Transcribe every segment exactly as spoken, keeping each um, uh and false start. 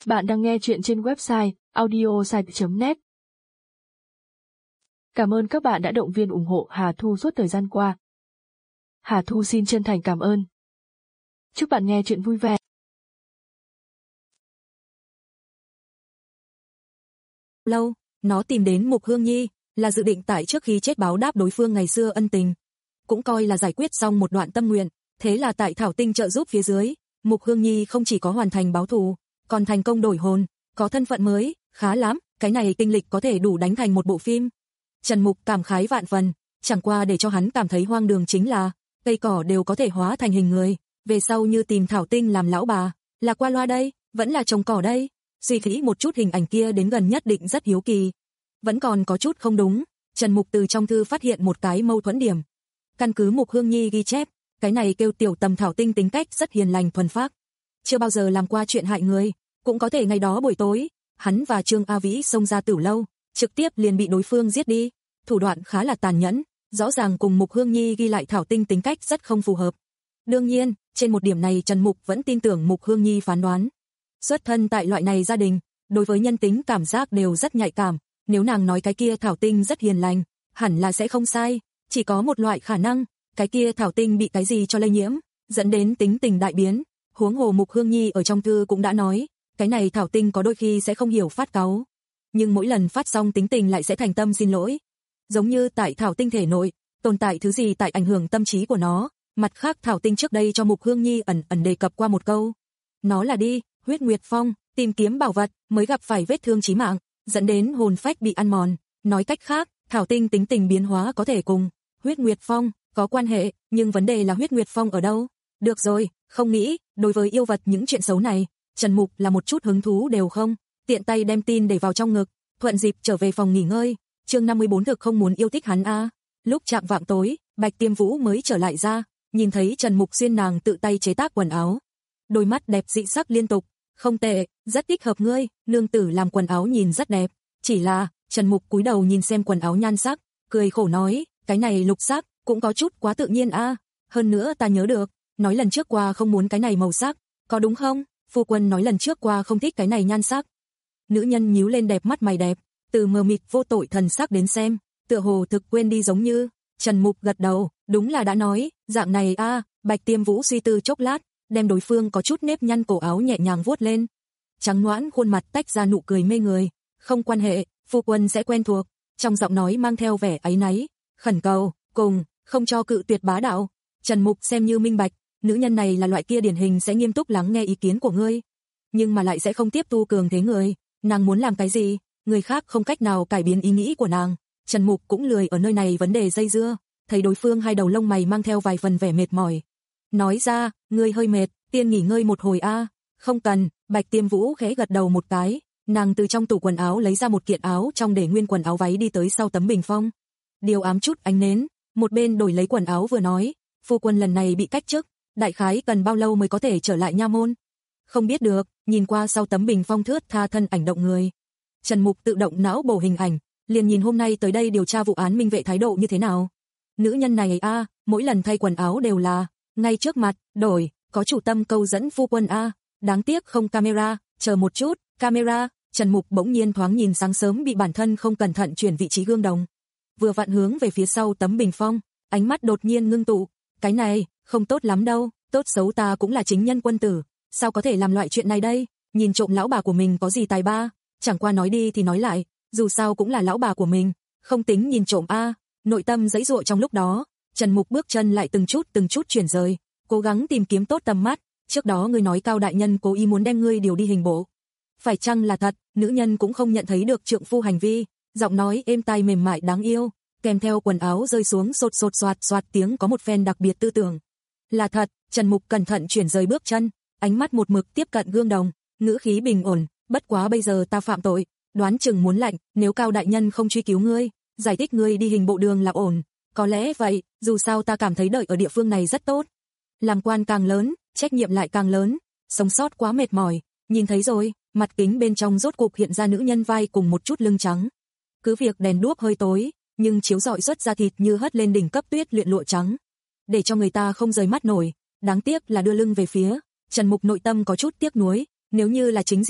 Bạn đang nghe chuyện trên website audiosite chấm net. Cảm ơn các bạn đã động viên ủng hộ Hà Thu suốt thời gian qua. Hà Thu xin chân thành cảm ơn. Chúc bạn nghe chuyện vui vẻ. Lâu, nó tìm đến Mục Hương Nhi, là dự định tại trước khi chết báo đáp đối phương ngày xưa ân tình. Cũng coi là giải quyết xong một đoạn tâm nguyện, thế là tại Thảo Tinh trợ giúp phía dưới, Mục Hương Nhi không chỉ có hoàn thành báo thù, còn thành công đổi hồn, có thân phận mới, khá lắm, cái này tinh lịch có thể đủ đánh thành một bộ phim. Trần Mục cảm khái vạn phần, chẳng qua để cho hắn cảm thấy hoang đường chính là, cây cỏ đều có thể hóa thành hình người, về sau như tìm Thảo Tinh làm lão bà, là qua loa đây, vẫn là trồng cỏ đây. Suy nghĩ một chút hình ảnh kia đến gần nhất định rất hiếu kỳ. Vẫn còn có chút không đúng, Trần Mục từ trong thư phát hiện một cái mâu thuẫn điểm. Căn cứ Mục Hương Nhi ghi chép, cái này kêu tiểu tầm Thảo Tinh tính cách rất hiền lành thuần phác, chưa bao giờ làm qua chuyện hại người, cũng có thể ngày đó buổi tối, hắn và Trương A Vĩ xông ra Tử lâu, trực tiếp liền bị đối phương giết đi, thủ đoạn khá là tàn nhẫn, rõ ràng cùng Mục Hương Nhi ghi lại Thảo Tinh tính cách rất không phù hợp. Đương nhiên, trên một điểm này Trần Mục vẫn tin tưởng Mục Hương Nhi phán đoán. Xuất thân tại loại này gia đình, đối với nhân tính cảm giác đều rất nhạy cảm, nếu nàng nói cái kia Thảo Tinh rất hiền lành, hẳn là sẽ không sai, chỉ có một loại khả năng, cái kia Thảo Tinh bị cái gì cho lây nhiễm, dẫn đến tính tình đại biến. Huống hồ Mục Hương Nhi ở trong thư cũng đã nói, cái này Thảo Tinh có đôi khi sẽ không hiểu phát cáu, nhưng mỗi lần phát xong tính tình lại sẽ thành tâm xin lỗi. Giống như tại Thảo Tinh thể nội, tồn tại thứ gì tại ảnh hưởng tâm trí của nó, mặt khác Thảo Tinh trước đây cho Mục Hương Nhi ẩn ẩn đề cập qua một câu. Nó là đi, huyết nguyệt phong, tìm kiếm bảo vật, mới gặp phải vết thương chí mạng, dẫn đến hồn phách bị ăn mòn. Nói cách khác, Thảo Tinh tính tình biến hóa có thể cùng huyết nguyệt phong có quan hệ, nhưng vấn đề là huyết nguyệt phong ở đâu? Được rồi, không nghĩ, đối với yêu vật những chuyện xấu này, Trần Mục là một chút hứng thú đều không, tiện tay đem tin để vào trong ngực, thuận dịp trở về phòng nghỉ ngơi. Chương năm mươi bốn thực không muốn yêu thích hắn a. À. Lúc chạng vạng tối, Bạch Tiêm Vũ mới trở lại ra, nhìn thấy Trần Mục xuyên nàng tự tay chế tác quần áo. Đôi mắt đẹp dị sắc liên tục, không tệ, rất thích hợp ngươi, nương tử làm quần áo nhìn rất đẹp, chỉ là, Trần Mục cúi đầu nhìn xem quần áo nhan sắc, cười khổ nói, cái này lục sắc, cũng có chút quá tự nhiên a. À. Hơn nữa ta nhớ được, nói lần trước qua không muốn cái này màu sắc, có đúng không? Phu quân nói lần trước qua không thích cái này nhan sắc. Nữ nhân nhíu lên đẹp mắt mày đẹp, từ mờ mịt vô tội thần sắc đến xem, tựa hồ thực quên đi giống như. Trần Mục gật đầu, đúng là đã nói, dạng này a. À. Bạch Tiêm Vũ suy tư chốc lát, đem đối phương có chút nếp nhăn cổ áo nhẹ nhàng vuốt lên. Trắng nõn khuôn mặt tách ra nụ cười mê người, không quan hệ, phu quân sẽ quen thuộc, trong giọng nói mang theo vẻ áy náy, khẩn cầu, cùng, không cho cự tuyệt bá đạo. Trần Mục xem như minh bạch, nữ nhân này là loại kia điển hình sẽ nghiêm túc lắng nghe ý kiến của ngươi, nhưng mà lại sẽ không tiếp tu cường thế người, nàng muốn làm cái gì, người khác không cách nào cải biến ý nghĩ của nàng. Trần Mục cũng lười ở nơi này vấn đề dây dưa, thấy đối phương hai đầu lông mày mang theo vài phần vẻ mệt mỏi. Nói ra, ngươi hơi mệt, tiên nghỉ ngơi một hồi a. À. Không cần, Bạch Tiêm Vũ khẽ gật đầu một cái, nàng từ trong tủ quần áo lấy ra một kiện áo trong để nguyên quần áo váy đi tới sau tấm bình phong. Điều ám chút ánh nến, một bên đổi lấy quần áo vừa nói, phu quân lần này bị cách chức, đại khái cần bao lâu mới có thể trở lại nha môn? Không biết được, nhìn qua sau tấm bình phong thướt tha thân ảnh động người. Trần Mục tự động não bổ hình ảnh, liền nhìn hôm nay tới đây điều tra vụ án minh vệ thái độ như thế nào. Nữ nhân này a, à, mỗi lần thay quần áo đều là ngay trước mặt, đổi, có chủ tâm câu dẫn phu quân a, à. Đáng tiếc không camera, chờ một chút, camera. Trần Mục bỗng nhiên thoáng nhìn sáng sớm bị bản thân không cẩn thận chuyển vị trí gương đồng, vừa vặn hướng về phía sau tấm bình phong, ánh mắt đột nhiên ngưng tụ, cái này không tốt lắm đâu, tốt xấu ta cũng là chính nhân quân tử, sao có thể làm loại chuyện này đây, nhìn trộm lão bà của mình có gì tài ba, chẳng qua nói đi thì nói lại, dù sao cũng là lão bà của mình, không tính nhìn trộm a. À. Nội tâm giãy giụa trong lúc đó, Trần Mục bước chân lại từng chút từng chút chuyển rời, cố gắng tìm kiếm tốt tầm mắt, trước đó ngươi nói Cao đại nhân cố ý muốn đem ngươi điều đi hình bộ. Phải chăng là thật? Nữ nhân cũng không nhận thấy được trượng phu hành vi, giọng nói êm tai mềm mại đáng yêu, kèm theo quần áo rơi xuống sột sột soạt soạt tiếng có một phen đặc biệt tư tưởng. Là thật, Trần Mục cẩn thận chuyển rời bước chân, ánh mắt một mực tiếp cận gương đồng, ngữ khí bình ổn, bất quá bây giờ ta phạm tội, đoán chừng muốn lạnh, nếu Cao đại nhân không truy cứu ngươi, giải thích ngươi đi hình bộ đường là ổn, có lẽ vậy, dù sao ta cảm thấy đợi ở địa phương này rất tốt. Làm quan càng lớn, trách nhiệm lại càng lớn, sống sót quá mệt mỏi, nhìn thấy rồi, mặt kính bên trong rốt cục hiện ra nữ nhân vai cùng một chút lưng trắng. Cứ việc đèn đuốc hơi tối, nhưng chiếu rọi xuất ra thịt như hất lên đỉnh cấp tuyết luyện lụa trắng, để cho người ta không rời mắt nổi. Đáng tiếc là đưa lưng về phía, Trần Mục nội tâm có chút tiếc nuối, nếu như là chính diện,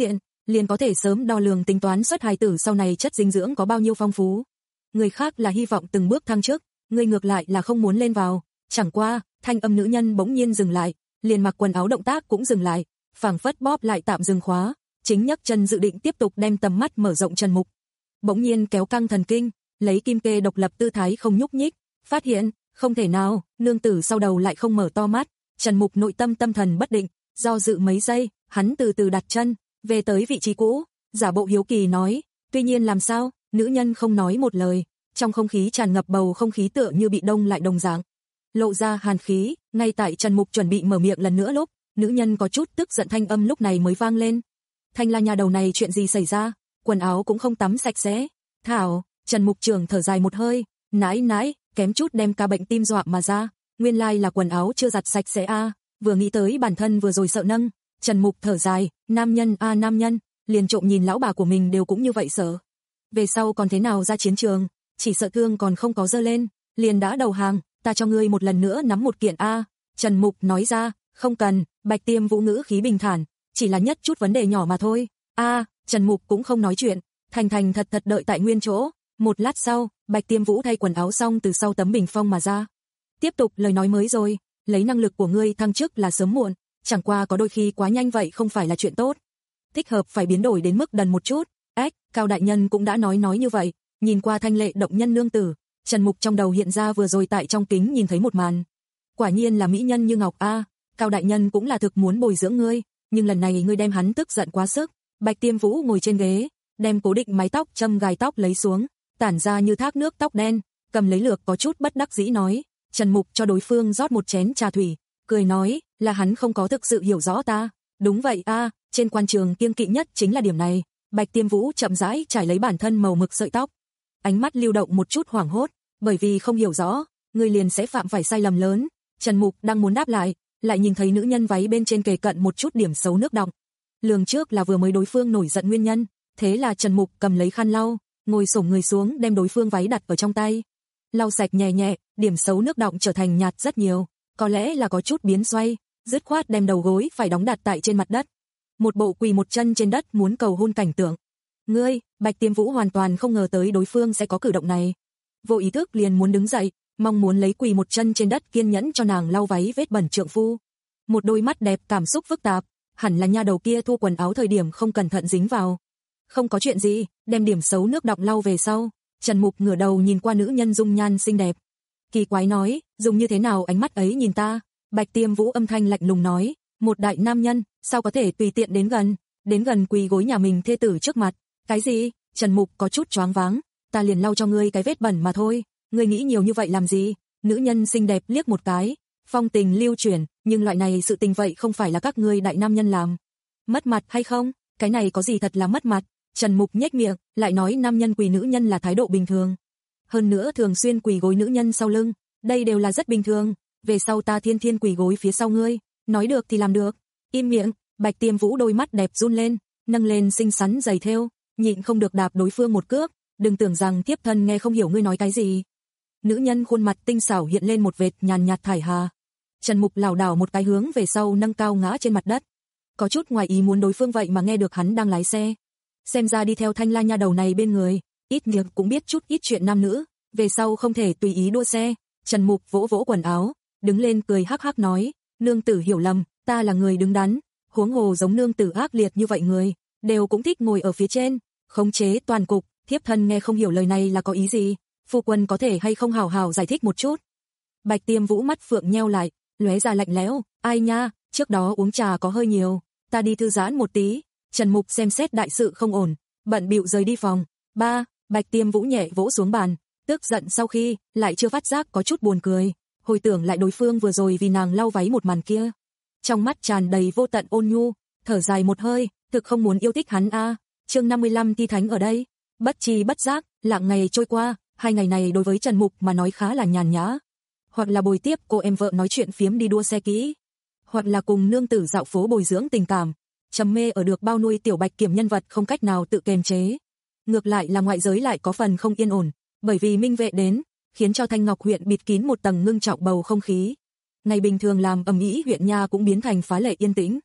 liền có thể sớm đo lường tính toán xuất hài tử sau này chất dinh dưỡng có bao nhiêu phong phú. Người khác là hy vọng từng bước thăng chức, ngươi ngược lại là không muốn lên vào. Chẳng qua, thanh âm nữ nhân bỗng nhiên dừng lại, liền mặc quần áo động tác cũng dừng lại, phảng phất bóp lại tạm dừng khóa, chính nhấc chân dự định tiếp tục đem tầm mắt mở rộng Trần Mục. Bỗng nhiên kéo căng thần kinh, lấy kim kê độc lập tư thái không nhúc nhích, phát hiện, không thể nào, nương tử sau đầu lại không mở to mắt, Trần Mục nội tâm tâm thần bất định, do dự mấy giây, hắn từ từ đặt chân, về tới vị trí cũ, giả bộ hiếu kỳ nói, tuy nhiên làm sao, nữ nhân không nói một lời, trong không khí tràn ngập bầu không khí tựa như bị đông lại đồng dạng. Lộ ra hàn khí, ngay tại Trần Mục chuẩn bị mở miệng lần nữa lúc, nữ nhân có chút tức giận thanh âm lúc này mới vang lên. Thanh La nhà đầu này chuyện gì xảy ra, quần áo cũng không tắm sạch sẽ. Thảo, Trần Mục trưởng thở dài một hơi, nãi nãi, kém chút đem ca bệnh tim dọa mà ra, nguyên lai là quần áo chưa giặt sạch sẽ a, à. Vừa nghĩ tới bản thân vừa rồi sợ nâng, Trần Mục thở dài, nam nhân a à, nam nhân, liền trộm nhìn lão bà của mình đều cũng như vậy sợ. Về sau còn thế nào ra chiến trường, chỉ sợ thương còn không có dơ lên, liền đã đầu hàng, ta cho ngươi một lần nữa nắm một kiện a. À. Trần Mục nói ra, không cần, Bạch Tiêm Vũ ngữ khí bình thản, chỉ là nhất chút vấn đề nhỏ mà thôi. A, à, Trần Mục cũng không nói chuyện, thành thành thật thật đợi tại nguyên chỗ. Một lát sau, Bạch Tiêm Vũ thay quần áo xong từ sau tấm bình phong mà ra. Tiếp tục lời nói mới rồi, lấy năng lực của ngươi thăng chức là sớm muộn, chẳng qua có đôi khi quá nhanh vậy không phải là chuyện tốt. Thích hợp phải biến đổi đến mức đần một chút. Ếch, Cao đại nhân cũng đã nói nói như vậy, nhìn qua thanh lệ động nhân nương tử, Trần Mục trong đầu hiện ra vừa rồi tại trong kính nhìn thấy một màn. Quả nhiên là mỹ nhân như ngọc a, à, Cao đại nhân cũng là thực muốn bồi dưỡng ngươi, nhưng lần này ngươi đem hắn tức giận quá sức. Bạch Tiêm Vũ ngồi trên ghế, đem cố định mái tóc châm gài tóc lấy xuống, tản ra như thác nước tóc đen, cầm lấy lược có chút bất đắc dĩ nói. Trần Mục cho đối phương rót một chén trà thủy, cười nói, là hắn không có thực sự hiểu rõ ta. Đúng vậy a, à, trên quan trường kiêng kỵ nhất chính là điểm này. Bạch Tiêm Vũ chậm rãi trải lấy bản thân màu mực sợi tóc, ánh mắt lưu động một chút hoảng hốt, bởi vì không hiểu rõ, người liền sẽ phạm phải sai lầm lớn. Trần Mục đang muốn đáp lại, lại nhìn thấy nữ nhân váy bên trên kề cận một chút điểm xấu nước đọng. Lường trước là vừa mới đối phương nổi giận nguyên nhân, thế là Trần Mục cầm lấy khăn lau, ngồi xổm người xuống đem đối phương váy đặt ở trong tay. Lau sạch nhẹ nhẹ, điểm xấu nước đọng trở thành nhạt rất nhiều, có lẽ là có chút biến xoay, dứt khoát đem đầu gối phải đóng đặt tại trên mặt đất. Một bộ quỳ một chân trên đất muốn cầu hôn cảnh tượng. Ngươi, Bạch Tiêm Vũ hoàn toàn không ngờ tới đối phương sẽ có cử động này. Vô ý thức liền muốn đứng dậy, mong muốn lấy quỳ một chân trên đất kiên nhẫn cho nàng lau váy vết bẩn trượng phu. Một đôi mắt đẹp cảm xúc phức tạp, hẳn là nha đầu kia thu quần áo thời điểm không cẩn thận dính vào. Không có chuyện gì, đem điểm xấu nước đọng lau về sau, Trần Mục ngửa đầu nhìn qua nữ nhân dung nhan xinh đẹp. Kỳ quái nói, dùng như thế nào ánh mắt ấy nhìn ta? Bạch Tiêm Vũ âm thanh lạnh lùng nói, một đại nam nhân, sao có thể tùy tiện đến gần, đến gần quỳ gối nhà mình thê tử trước mặt. Cái gì? Trần Mục có chút choáng váng, ta liền lau cho ngươi cái vết bẩn mà thôi, ngươi nghĩ nhiều như vậy làm gì? Nữ nhân xinh đẹp liếc một cái, phong tình lưu chuyển, nhưng loại này sự tình vậy không phải là các ngươi đại nam nhân làm. Mất mặt hay không? Cái này có gì thật là mất mặt? Trần Mục nhếch miệng, lại nói nam nhân quỳ nữ nhân là thái độ bình thường. Hơn nữa thường xuyên quỳ gối nữ nhân sau lưng, đây đều là rất bình thường, về sau ta thiên thiên quỳ gối phía sau ngươi, nói được thì làm được. Im miệng, Bạch Tiêm Vũ đôi mắt đẹp run lên, nâng lên xinh xắn giày thêu, nhịn không được đạp đối phương một cước, đừng tưởng rằng thiếp thân nghe không hiểu ngươi nói cái gì. Nữ nhân khuôn mặt tinh xảo hiện lên một vệt nhàn nhạt thải hà. Trần Mục lảo đảo một cái hướng về sau nâng cao ngã trên mặt đất. Có chút ngoài ý muốn đối phương vậy mà nghe được hắn đang lái xe. Xem ra đi theo Thanh La nha đầu này bên người, ít nhiều cũng biết chút ít chuyện nam nữ, về sau không thể tùy ý đua xe. Trần Mục vỗ vỗ quần áo, đứng lên cười hắc hắc nói, nương tử hiểu lầm, ta là người đứng đắn, huống hồ giống nương tử ác liệt như vậy người, đều cũng thích ngồi ở phía trên, khống chế toàn cục, thiếp thân nghe không hiểu lời này là có ý gì, phu quân có thể hay không hào hào giải thích một chút. Bạch Tiêm Vũ mắt phượng nheo lại, lóe ra lạnh lẽo, ai nha, trước đó uống trà có hơi nhiều, ta đi thư giãn một tí. Trần Mục xem xét đại sự không ổn, bận bịu rời đi phòng. Ba, Bạch Tiêm Vũ nhẹ vỗ xuống bàn, tức giận sau khi, lại chưa phát giác có chút buồn cười, hồi tưởng lại đối phương vừa rồi vì nàng lau váy một màn kia. Trong mắt tràn đầy vô tận ôn nhu, thở dài một hơi, thực không muốn yêu thích hắn a. À. Chương năm mươi lăm thi thánh ở đây. Bất chi bất giác, lặng ngày trôi qua, hai ngày này đối với Trần Mục mà nói khá là nhàn nhã. Hoặc là bồi tiếp cô em vợ nói chuyện phiếm đi đua xe kỹ, hoặc là cùng nương tử dạo phố bồi dưỡng tình cảm, trầm mê ở được bao nuôi tiểu Bạch Kiểm nhân vật không cách nào tự kiềm chế. Ngược lại là ngoại giới lại có phần không yên ổn, bởi vì Minh Vệ đến, khiến cho Thanh Ngọc huyện bịt kín một tầng ngưng trọng bầu không khí. Ngày bình thường làm ầm ĩ huyện nha cũng biến thành phá lệ yên tĩnh.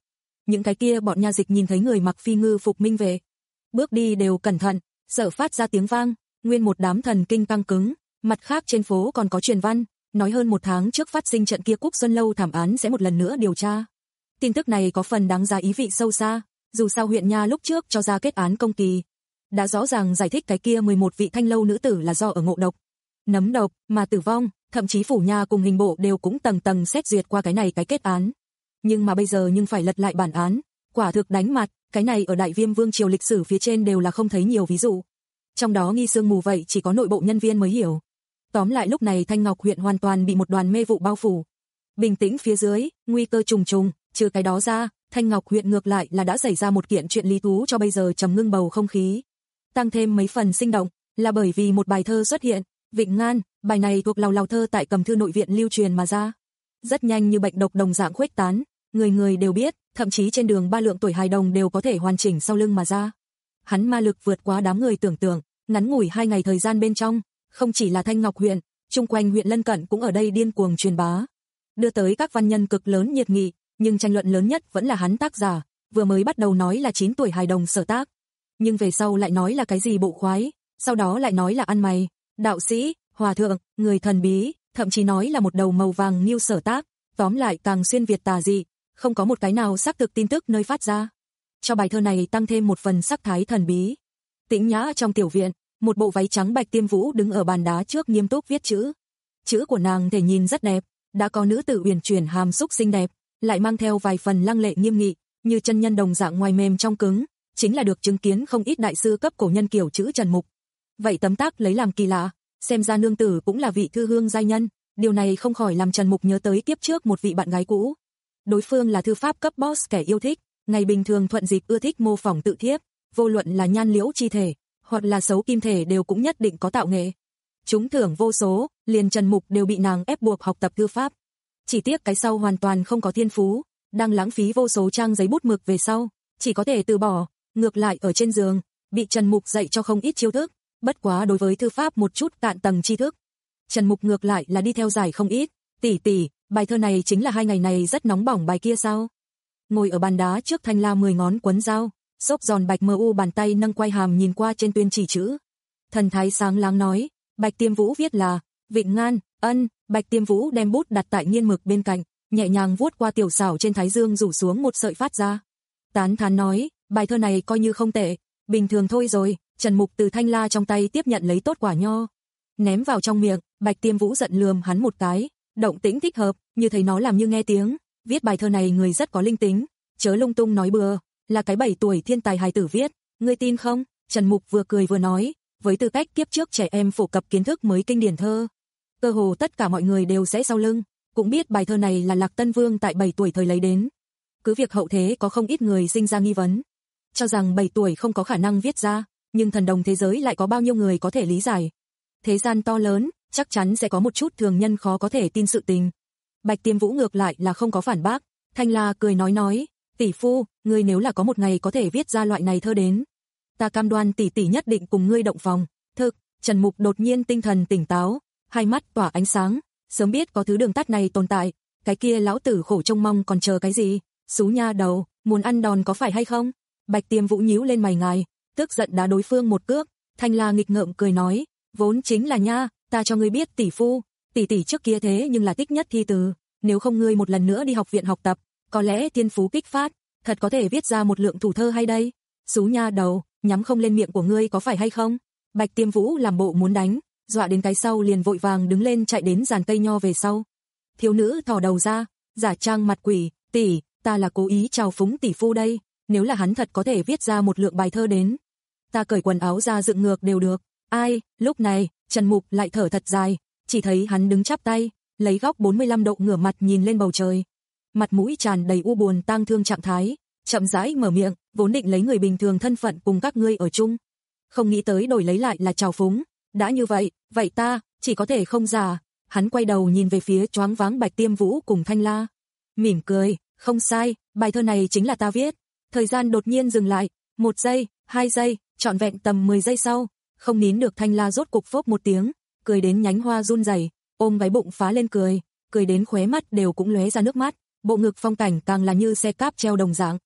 những cái kia bọn nha dịch nhìn thấy người mặc phi ngư phục minh về, bước đi đều cẩn thận, sợ phát ra tiếng vang, nguyên một đám thần kinh căng cứng. Mặt khác trên phố còn có truyền văn, nói hơn một tháng trước phát sinh trận kia Cúc Xuân Lâu thảm án sẽ một lần nữa điều tra. Tin tức này có phần đáng giá ý vị sâu xa, dù sao huyện nha lúc trước cho ra kết án công kỳ, đã rõ ràng giải thích cái kia mười một vị thanh lâu nữ tử là do ở ngộ độc, nấm độc mà tử vong, thậm chí phủ nha cùng hình bộ đều cũng tầng tầng xét duyệt qua cái này cái kết án. Nhưng mà bây giờ nhưng phải lật lại bản án, quả thực đánh mặt, cái này ở Đại Viêm Vương triều lịch sử phía trên đều là không thấy nhiều ví dụ. Trong đó nghi sương mù vậy chỉ có nội bộ nhân viên mới hiểu. Tóm lại lúc này Thanh Ngọc huyện hoàn toàn bị một đoàn mê vụ bao phủ. Bình tĩnh phía dưới, nguy cơ trùng trùng, trừ cái đó ra, Thanh Ngọc huyện ngược lại là đã xảy ra một kiện chuyện lý thú cho bây giờ trầm ngưng bầu không khí. Tăng thêm mấy phần sinh động, là bởi vì một bài thơ xuất hiện, Vịnh Ngan, bài này thuộc lầu lầu thơ tại Cầm Thư Nội viện lưu truyền mà ra. Rất nhanh như bệnh độc đồng dạng khuếch tán, người người đều biết, thậm chí trên đường ba lượng tuổi hài đồng đều có thể hoàn chỉnh sau lưng mà ra. Hắn ma lực vượt quá đám người tưởng tượng, ngắn ngủi hai ngày thời gian bên trong, không chỉ là Thanh Ngọc huyện, chung quanh huyện lân cận cũng ở đây điên cuồng truyền bá, đưa tới các văn nhân cực lớn nhiệt nghị, nhưng tranh luận lớn nhất vẫn là hắn tác giả, vừa mới bắt đầu nói là chín tuổi hài đồng sở tác, nhưng về sau lại nói là cái gì bộ khoái, sau đó lại nói là ăn mày, đạo sĩ, hòa thượng, người thần bí, thậm chí nói là một đầu màu vàng nghiêu sở tác, tóm lại càng xuyên việt tà dị, không có một cái nào xác thực tin tức nơi phát ra. Cho bài thơ này tăng thêm một phần sắc thái thần bí. Tĩnh nhã trong tiểu viện, một bộ váy trắng Bạch Tiêm Vũ đứng ở bàn đá trước nghiêm túc viết chữ. Chữ của nàng thể nhìn rất đẹp, đã có nữ tử uyển chuyển hàm xúc xinh đẹp, lại mang theo vài phần lăng lệ nghiêm nghị, như chân nhân đồng dạng ngoài mềm trong cứng, chính là được chứng kiến không ít đại sư cấp cổ nhân kiểu chữ Trần Mục. Vậy tấm tác lấy làm kỳ lạ, xem ra nương tử cũng là vị thư hương giai nhân, điều này không khỏi làm Trần Mục nhớ tới kiếp trước một vị bạn gái cũ. Đối phương là thư pháp cấp boss kẻ yêu thích, ngày bình thường thuận dịp ưa thích mô phỏng tự thiếp, vô luận là nhan liễu chi thể, hoặc là xấu kim thể đều cũng nhất định có tạo nghệ. Chúng thưởng vô số, liền Trần Mục đều bị nàng ép buộc học tập thư pháp. Chỉ tiếc cái sau hoàn toàn không có thiên phú, đang lãng phí vô số trang giấy bút mực về sau, chỉ có thể từ bỏ, ngược lại ở trên giường, bị Trần Mục dạy cho không ít chiêu thức, bất quá đối với thư pháp một chút cạn tầng tri thức. Trần Mục ngược lại là đi theo giải không ít, tỷ tỷ, bài thơ này chính là hai ngày này rất nóng bỏng bài kia sao? Ngồi ở bàn đá trước thanh la mười ngón quấn dao, xốp giòn bạch mờ u bàn tay nâng quay hàm nhìn qua trên tuyên chỉ chữ. Thần thái sáng láng nói, Bạch Tiêm Vũ viết là, Vịnh Ngan, ân, Bạch Tiêm Vũ đem bút đặt tại nghiên mực bên cạnh, nhẹ nhàng vuốt qua tiểu xảo trên thái dương rủ xuống một sợi phát ra. Tán thán nói, bài thơ này coi như không tệ, bình thường thôi rồi. Trần Mục từ thanh la trong tay tiếp nhận lấy tốt quả nho, ném vào trong miệng, Bạch Tiêm Vũ giận lườm hắn một cái, động tĩnh thích hợp, như thấy nó làm như nghe tiếng, viết bài thơ này người rất có linh tính, chớ lung tung nói bừa, là cái bảy tuổi thiên tài hài tử viết, ngươi tin không? Trần Mục vừa cười vừa nói, với tư cách kiếp trước trẻ em phổ cập kiến thức mới kinh điển thơ, cơ hồ tất cả mọi người đều sẽ sau lưng, cũng biết bài thơ này là Lạc Tân Vương tại bảy tuổi thời lấy đến. Cứ việc hậu thế có không ít người sinh ra nghi vấn, cho rằng bảy tuổi không có khả năng viết ra, nhưng thần đồng thế giới lại có bao nhiêu người có thể lý giải. Thế gian to lớn, chắc chắn sẽ có một chút thường nhân khó có thể tin sự tình. Bạch Tiêm Vũ ngược lại là không có phản bác, Thanh La cười nói nói, tỷ phu, ngươi nếu là có một ngày có thể viết ra loại này thơ đến, ta cam đoan tỷ tỷ nhất định cùng ngươi động phòng. Thực, Trần Mục đột nhiên tinh thần tỉnh táo, hai mắt tỏa ánh sáng, sớm biết có thứ đường tắt này tồn tại, cái kia lão tử khổ trông mong còn chờ cái gì, xú nha đầu, muốn ăn đòn có phải hay không? Bạch Tiêm Vũ nhíu lên mày ngài, tức giận đá đối phương một cước. Thanh La nghịch ngợm cười nói, vốn chính là nha, ta cho ngươi biết tỷ phu, tỷ tỷ trước kia thế nhưng là tích nhất thi từ, nếu không ngươi một lần nữa đi học viện học tập, có lẽ thiên phú kích phát, thật có thể viết ra một lượng thủ thơ hay đây. Xú nha đầu, nhắm không lên miệng của ngươi có phải hay không? Bạch Tiêm Vũ làm bộ muốn đánh, dọa đến cái sau liền vội vàng đứng lên chạy đến giàn cây nho về sau. Thiếu nữ thò đầu ra, giả trang mặt quỷ, tỷ, ta là cố ý chào phúng tỷ phu đây, nếu là hắn thật có thể viết ra một lượng bài thơ đến, ta cởi quần áo ra dựng ngược đều được. Ai, lúc này, Trần Mục lại thở thật dài, chỉ thấy hắn đứng chắp tay, lấy góc bốn mươi lăm độ ngửa mặt nhìn lên bầu trời. Mặt mũi tràn đầy u buồn tang thương trạng thái, chậm rãi mở miệng, vốn định lấy người bình thường thân phận cùng các ngươi ở chung. Không nghĩ tới đổi lấy lại là chào phúng, đã như vậy, vậy ta, chỉ có thể không giả. Hắn quay đầu nhìn về phía choáng váng Bạch Tiêm Vũ cùng Thanh La. Mỉm cười, không sai, bài thơ này chính là ta viết. Thời gian đột nhiên dừng lại, một giây, hai giây, trọn vẹn tầm mười giây sau, không nín được Thanh La rốt cục phốc một tiếng, cười đến nhánh hoa run rẩy, ôm váy bụng phá lên cười, cười đến khóe mắt đều cũng lóe ra nước mắt, bộ ngực phong cảnh càng là như xe cáp treo đồng dạng.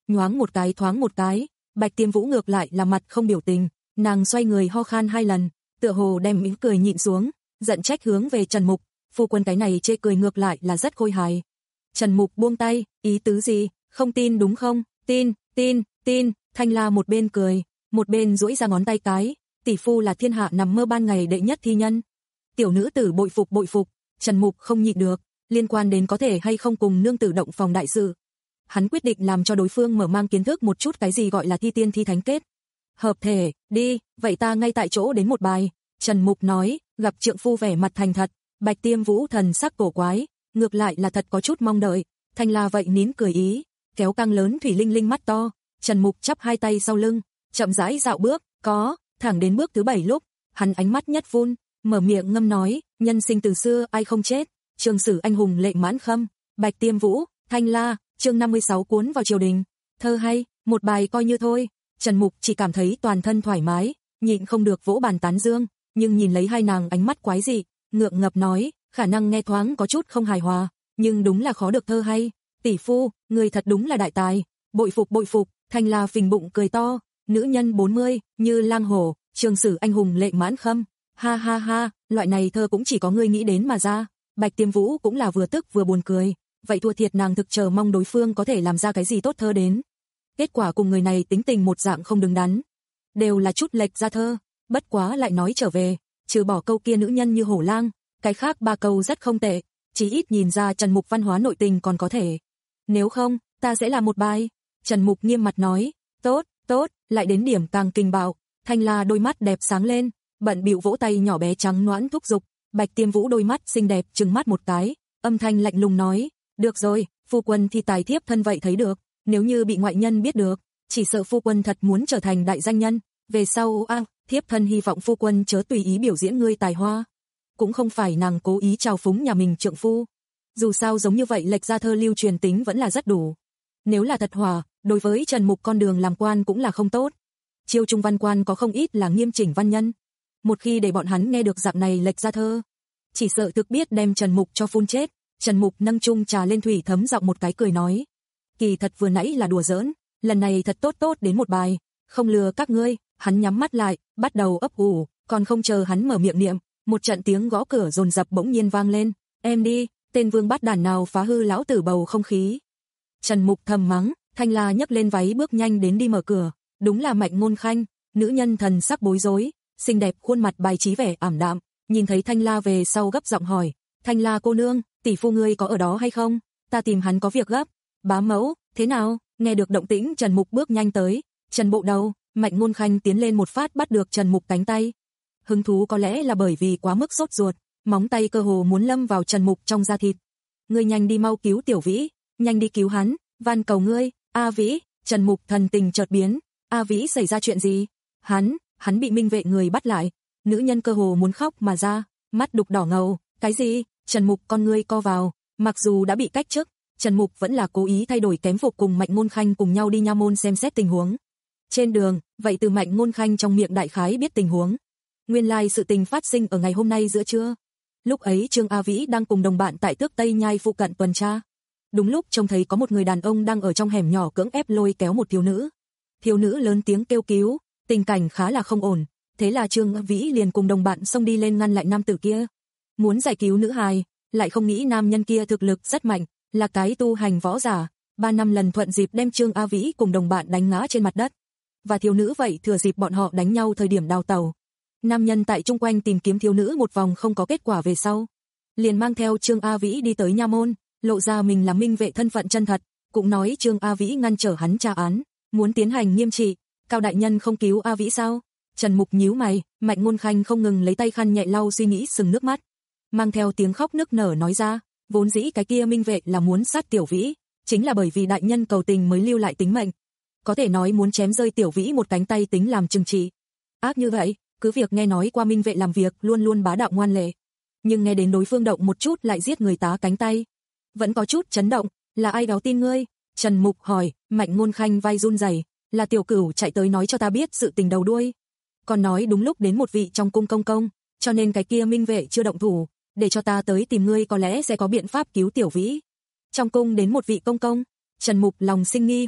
nhoáng một cái thoáng một cái, Bạch Tiêm Vũ ngược lại là mặt không biểu tình, nàng xoay người ho khan hai lần, tựa hồ đem mỉm cười nhịn xuống, giận trách hướng về Trần Mục, phu quân cái này chê cười ngược lại là rất khôi hài. Trần Mục buông tay, ý tứ gì, không tin đúng không, tin, tin, tin, Thanh La một bên cười, một bên duỗi ra ngón tay cái, tỷ phu là thiên hạ nằm mơ ban ngày đệ nhất thi nhân. Tiểu nữ tử bội phục bội phục, Trần Mục không nhịn được, liên quan đến có thể hay không cùng nương tử động phòng đại sự. Hắn quyết định làm cho đối phương mở mang kiến thức một chút cái gì gọi là thi tiên thi thánh kết. Hợp thể, đi, vậy ta ngay tại chỗ đến một bài. Trần Mục nói, gặp trượng phu vẻ mặt thành thật, Bạch Tiêm Vũ thần sắc cổ quái, ngược lại là thật có chút mong đợi. Thanh La vậy nín cười ý, kéo căng lớn thủy linh linh mắt to. Trần Mục chắp hai tay sau lưng, chậm rãi dạo bước, có, thẳng đến bước thứ bảy lúc, hắn ánh mắt nhất vun, mở miệng ngâm nói, nhân sinh từ xưa ai không chết, trường sử anh hùng lệ mãn khâm, Bạch Tiêm Vũ, Thanh La, chương năm mươi sáu cuốn vào triều đình. Thơ hay, một bài coi như thôi. Trần Mục chỉ cảm thấy toàn thân thoải mái, nhịn không được vỗ bàn tán dương, nhưng nhìn lấy hai nàng ánh mắt quái dị, ngượng ngập nói, khả năng nghe thoáng có chút không hài hòa, nhưng đúng là khó được thơ hay. Tỷ phu, người thật đúng là đại tài, bội phục bội phục. Thanh La phình bụng cười to, nữ nhân bốn mươi, như lang hổ, trường sử anh hùng lệ mãn khâm. Ha ha ha, loại này thơ cũng chỉ có ngươi nghĩ đến mà ra. Bạch Tiêm Vũ cũng là vừa tức vừa buồn cười, vậy thua thiệt nàng thực chờ mong đối phương có thể làm ra cái gì tốt thơ đến. Kết quả cùng người này tính tình một dạng không đứng đắn, đều là chút lệch ra thơ, bất quá lại nói trở về, trừ bỏ câu kia nữ nhân như hổ lang, cái khác ba câu rất không tệ, chỉ ít nhìn ra Trần Mục văn hóa nội tình còn có thể. Nếu không, ta sẽ làm một bài. Trần Mục nghiêm mặt nói, tốt, tốt, lại đến điểm càng kinh bạo. Thanh La đôi mắt đẹp sáng lên, bận bịu vỗ tay nhỏ bé trắng nõn thúc giục. Bạch Tiêm Vũ đôi mắt xinh đẹp trừng mắt một cái, âm thanh lạnh lùng nói, được rồi, phu quân thì tài thiếp thân vậy thấy được, nếu như bị ngoại nhân biết được, chỉ sợ phu quân thật muốn trở thành đại danh nhân, về sau a, à, thiếp thân hy vọng phu quân chớ tùy ý biểu diễn ngươi tài hoa. Cũng không phải nàng cố ý trào phúng nhà mình trượng phu, dù sao giống như vậy lệch ra thơ lưu truyền tính vẫn là rất đủ. Nếu là thật hòa, đối với Trần Mục con đường làm quan cũng là không tốt. Chiêu trung văn quan có không ít là nghiêm chỉnh văn nhân, một khi để bọn hắn nghe được dạng này lệch ra thơ, chỉ sợ thực biết đem Trần Mục cho phun chết. Trần Mục nâng chung trà lên thủy thấm giọng một cái cười nói, kỳ thật vừa nãy là đùa giỡn, lần này thật tốt tốt đến một bài, không lừa các ngươi. Hắn nhắm mắt lại, bắt đầu ấp ủ, còn không chờ hắn mở miệng niệm, một trận tiếng gõ cửa dồn dập bỗng nhiên vang lên, em đi, tên vương bát đản nào phá hư lão tử bầu không khí. Trần Mục thầm mắng, Thanh La nhấc lên váy bước nhanh đến đi mở cửa, đúng là Mạnh Ngôn Khanh, nữ nhân thần sắc bối rối, xinh đẹp khuôn mặt bài trí vẻ ảm đạm, nhìn thấy Thanh La về sau gấp giọng hỏi, Thanh La cô nương, tỷ phu ngươi có ở đó hay không? Ta tìm hắn có việc gấp. Bá mẫu, thế nào? Nghe được động tĩnh Trần Mục bước nhanh tới, Trần bộ đầu, Mạnh Ngôn Khanh tiến lên một phát bắt được Trần Mục cánh tay. Hứng thú có lẽ là bởi vì quá mức sốt ruột, móng tay cơ hồ muốn lâm vào Trần Mục trong da thịt. Ngươi nhanh đi mau cứu Tiểu Vĩ, nhanh đi cứu hắn, van cầu ngươi. A Vĩ, Trần Mục thần tình chợt biến, A Vĩ xảy ra chuyện gì? Hắn, hắn bị minh vệ người bắt lại. Nữ nhân cơ hồ muốn khóc mà ra, mắt đục đỏ ngầu, cái gì? Trần Mục con ngươi co vào, mặc dù đã bị cách chức, Trần Mục vẫn là cố ý thay đổi kém phục cùng Mạnh Ngôn Khanh cùng nhau đi nha môn xem xét tình huống. Trên đường, vậy từ Mạnh Ngôn Khanh trong miệng đại khái biết tình huống. Nguyên lai like sự tình phát sinh ở ngày hôm nay giữa trưa. Lúc ấy Trương A Vĩ đang cùng đồng bạn tại Tước Tây Nhai phụ cận tuần tra. Đúng lúc trông thấy có một người đàn ông đang ở trong hẻm nhỏ cưỡng ép lôi kéo một thiếu nữ. Thiếu nữ lớn tiếng kêu cứu, tình cảnh khá là không ổn. Thế là Trương A Vĩ liền cùng đồng bạn xông đi lên ngăn lại nam tử kia. Muốn giải cứu nữ hài, lại không nghĩ nam nhân kia thực lực rất mạnh, là cái tu hành võ giả, ba năm lần thuận dịp đem Trương A Vĩ cùng đồng bạn đánh ngã trên mặt đất. Và thiếu nữ vậy thừa dịp bọn họ đánh nhau thời điểm đào tẩu. Nam nhân tại chung quanh tìm kiếm thiếu nữ một vòng không có kết quả về sau, liền mang theo Trương A Vĩ đi tới nha môn, lộ ra mình là minh vệ thân phận chân thật, cũng nói Trương A Vĩ ngăn trở hắn tra án, muốn tiến hành nghiêm trị. Cao đại nhân không cứu A Vĩ sao? Trần Mục nhíu mày, Mạnh Ngôn Khanh không ngừng lấy tay khăn nhẹ lau suy nghĩ sừng nước mắt, mang theo tiếng khóc nức nở nói ra, vốn dĩ cái kia minh vệ là muốn sát Tiểu Vĩ, chính là bởi vì đại nhân cầu tình mới lưu lại tính mệnh. Có thể nói muốn chém rơi Tiểu Vĩ một cánh tay tính làm trừng trị. Ác như vậy, cứ việc nghe nói qua minh vệ làm việc luôn luôn bá đạo ngoan lệ, nhưng nghe đến đối phương động một chút lại giết người tá cánh tay, vẫn có chút chấn động. Là ai đó tin ngươi? Trần Mục hỏi. Mạnh Ngôn Khanh vai run rẩy, là Tiểu Cửu chạy tới nói cho ta biết sự tình đầu đuôi, còn nói đúng lúc đến một vị trong cung công công, cho nên cái kia minh vệ chưa động thủ, để cho ta tới tìm ngươi có lẽ sẽ có biện pháp cứu Tiểu Vĩ. Trong cung đến một vị công công. Trần Mục lòng sinh nghi hoặc,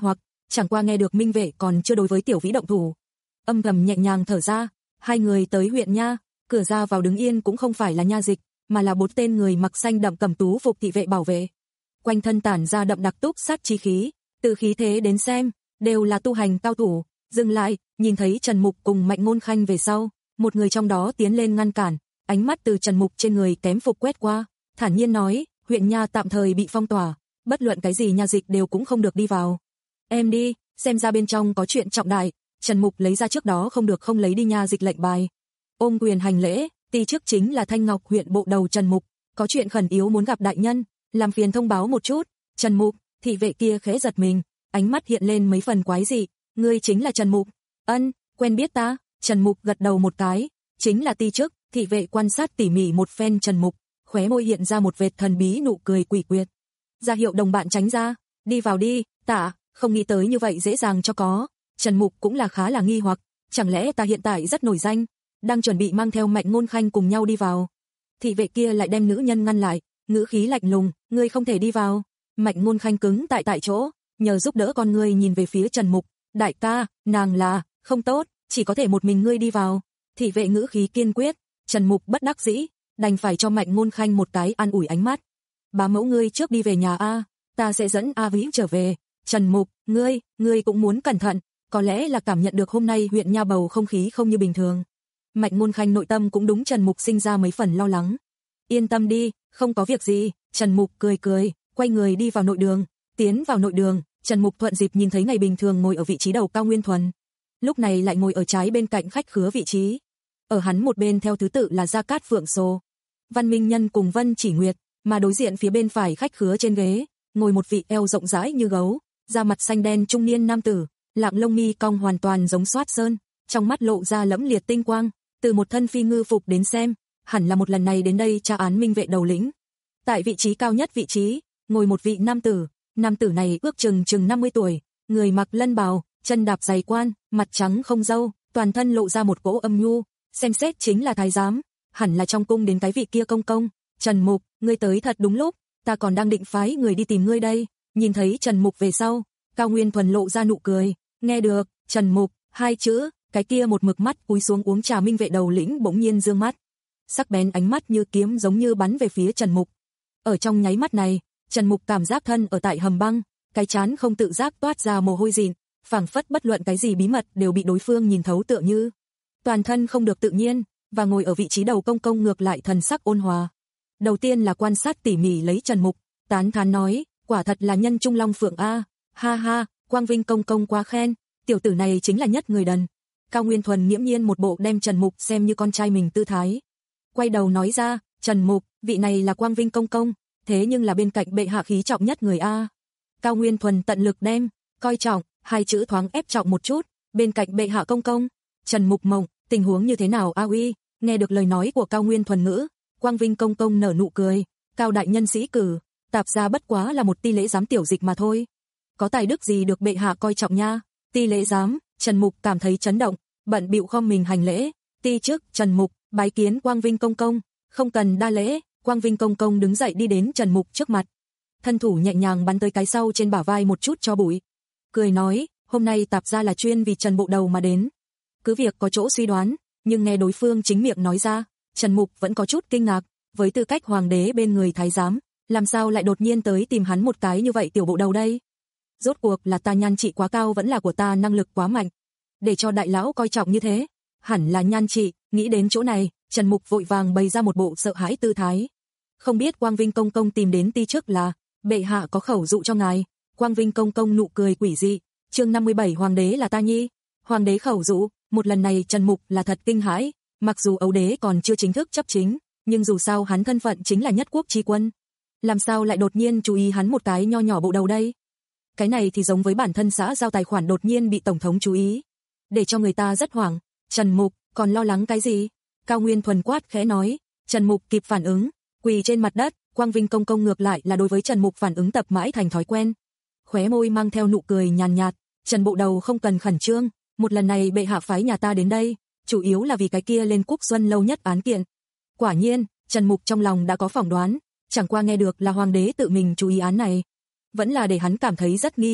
chẳng qua nghe được Minh Vệ còn chưa đối với Tiểu Vĩ động thủ. Âm thầm nhẹ nhàng thở ra, hai người tới huyện nha, cửa ra vào đứng yên cũng không phải là nha dịch, mà là bốn tên người mặc xanh đậm cầm tú phục thị vệ bảo vệ. Quanh thân tản ra đậm đặc túc sát chi khí, từ khí thế đến xem, đều là tu hành cao thủ. Dừng lại, nhìn thấy Trần Mục cùng Mạnh Ngôn Khanh về sau, một người trong đó tiến lên ngăn cản, ánh mắt từ Trần Mục trên người kém phục quét qua, thản nhiên nói, huyện nha tạm thời bị phong tỏa, bất luận cái gì nha dịch đều cũng không được đi vào. Em đi, xem ra bên trong có chuyện trọng đại. Trần Mục lấy ra trước đó không được không lấy đi nha dịch lệnh bài. Ôm quyền hành lễ, ti trước chính là Thanh Ngọc huyện bộ đầu Trần Mục, có chuyện khẩn yếu muốn gặp đại nhân, làm phiền thông báo một chút. Trần Mục, thị vệ kia khẽ giật mình, ánh mắt hiện lên mấy phần quái dị, ngươi chính là Trần Mục? Ân, quen biết ta. Trần Mục gật đầu một cái, chính là ti trước. Thị vệ quan sát tỉ mỉ một phen Trần Mục, khóe môi hiện ra một vệt thần bí nụ cười quỷ quyệt. Ra hiệu đồng bạn tránh ra, đi vào đi. Tạ, không nghĩ tới như vậy dễ dàng cho có. Trần Mục cũng là khá là nghi hoặc, chẳng lẽ ta hiện tại rất nổi danh, đang chuẩn bị mang theo Mạnh Ngôn Khanh cùng nhau đi vào. Thị vệ kia lại đem nữ nhân ngăn lại, ngữ khí lạnh lùng, ngươi không thể đi vào. Mạnh Ngôn Khanh cứng tại tại chỗ, nhờ giúp đỡ con ngươi nhìn về phía Trần Mục, đại ca, nàng là, không tốt, chỉ có thể một mình ngươi đi vào. Thị vệ ngữ khí kiên quyết, Trần Mục bất đắc dĩ, đành phải cho Mạnh Ngôn Khanh một cái an ủi ánh mắt. Bá mẫu ngươi trước đi về nhà a, ta sẽ dẫn A Vĩ trở về. Trần Mục, ngươi, ngươi cũng muốn cẩn thận, có lẽ là cảm nhận được hôm nay huyện nha bầu không khí không như bình thường. Mạnh Ngôn Khanh nội tâm cũng đúng Trần Mục sinh ra mấy phần lo lắng. Yên tâm đi, không có việc gì. Trần Mục cười cười, quay người đi vào nội đường. Tiến vào nội đường, Trần Mục thuận dịp nhìn thấy ngày bình thường ngồi ở vị trí đầu Cao Nguyên Thuần, lúc này lại ngồi ở trái bên cạnh khách khứa vị trí. Ở hắn một bên theo thứ tự là Gia Cát Phượng Sô, Văn Minh Nhân cùng Vân Chỉ Nguyệt, mà đối diện phía bên phải khách khứa trên ghế, ngồi một vị eo rộng rãi như gấu, da mặt xanh đen trung niên nam tử, lạng lông mi cong hoàn toàn giống Soát Sơn, trong mắt lộ ra lẫm liệt tinh quang, từ một thân phi ngư phục đến xem, hẳn là một lần này đến đây tra án Minh Vệ đầu lĩnh. Tại vị trí cao nhất vị trí, ngồi một vị nam tử, nam tử này ước chừng chừng năm mươi tuổi, người mặc lân bào, chân đạp giày quan, mặt trắng không râu, toàn thân lộ ra một cỗ âm nhu, xem xét chính là thái giám, hẳn là trong cung đến cái vị kia công công. Trần Mục, ngươi tới thật đúng lúc, ta còn đang định phái người đi tìm ngươi đây. Nhìn thấy Trần Mục về sau, Cao Nguyên Thuần lộ ra nụ cười, nghe được, Trần Mục, hai chữ, cái kia một mực mắt cúi xuống uống trà Minh Vệ đầu lĩnh bỗng nhiên dương mắt, sắc bén ánh mắt như kiếm giống như bắn về phía Trần Mục. Ở trong nháy mắt này, Trần Mục cảm giác thân ở tại hầm băng, cái trán không tự giác toát ra mồ hôi dịn, phảng phất bất luận cái gì bí mật đều bị đối phương nhìn thấu tựa như. Toàn thân không được tự nhiên, và ngồi ở vị trí đầu công công ngược lại thần sắc ôn hòa. Đầu tiên là quan sát tỉ mỉ lấy Trần Mục, tán thán nói, quả thật là nhân trung long phượng a, ha ha, Quang Vinh công công quá khen, tiểu tử này chính là nhất người đần. Cao Nguyên Thuần nghiễm nhiên một bộ đem Trần Mục xem như con trai mình tư thái. Quay đầu nói ra, Trần Mục, vị này là Quang Vinh công công, thế nhưng là bên cạnh bệ hạ khí trọng nhất người a. Cao Nguyên Thuần tận lực đem, coi trọng, hai chữ thoáng ép trọng một chút, bên cạnh bệ hạ công công. Trần Mục mộng, tình huống như thế nào a uy, nghe được lời nói của Cao Nguyên Thuần ngữ, Quang Vinh công công nở nụ cười, Cao đại nhân sĩ cử, tạp ra bất quá là một ti lễ giám tiểu dịch mà thôi. Có tài đức gì được bệ hạ coi trọng nha, ti lễ giám. Trần Mục cảm thấy chấn động, bận bịu khom mình hành lễ, ti chức Trần Mục, bái kiến Quang Vinh công công. Không cần đa lễ. Quang Vinh công công đứng dậy đi đến Trần Mục trước mặt, thân thủ nhẹ nhàng bắn tới cái sau trên bả vai một chút cho bụi, cười nói, hôm nay tạp ra là chuyên vì Trần bộ đầu mà đến. Cứ việc có chỗ suy đoán, nhưng nghe đối phương chính miệng nói ra, Trần Mục vẫn có chút kinh ngạc, với tư cách hoàng đế bên người thái giám, làm sao lại đột nhiên tới tìm hắn một cái như vậy tiểu bộ đầu đây? Rốt cuộc là ta nhan trị quá cao vẫn là của ta năng lực quá mạnh, để cho đại lão coi trọng như thế? Hẳn là nhan trị. Nghĩ đến chỗ này, Trần Mục vội vàng bày ra một bộ sợ hãi tư thái. Không biết Quang Vinh công công tìm đến ti trước là, bệ hạ có khẩu dụ cho ngài. Quang Vinh công công nụ cười quỷ dị, chương năm mươi bảy hoàng đế là ta nhi. Hoàng đế khẩu dụ, một lần này Trần Mục là thật kinh hãi, mặc dù ấu đế còn chưa chính thức chấp chính, nhưng dù sao hắn thân phận chính là nhất quốc chi quân. Làm sao lại đột nhiên chú ý hắn một cái nho nhỏ bộ đầu đây? Cái này thì giống với bản thân xã giao tài khoản đột nhiên bị tổng thống chú ý, để cho người ta rất hoảng. Trần Mục, còn lo lắng cái gì? Cao Nguyên Thuần quát khẽ nói. Trần Mục kịp phản ứng, quỳ trên mặt đất. Quang Vinh công công ngược lại là đối với Trần Mục phản ứng tập mãi thành thói quen, khóe môi mang theo nụ cười nhàn nhạt. Trần bộ đầu không cần khẩn trương, một lần này bệ hạ phái nhà ta đến đây, chủ yếu là vì cái kia lên Quốc Xuân lâu nhất án kiện. Quả nhiên, Trần Mục trong lòng đã có phỏng đoán, chẳng qua nghe được là hoàng đế tự mình chú ý án này, vẫn là để hắn cảm thấy rất nghi hoặc.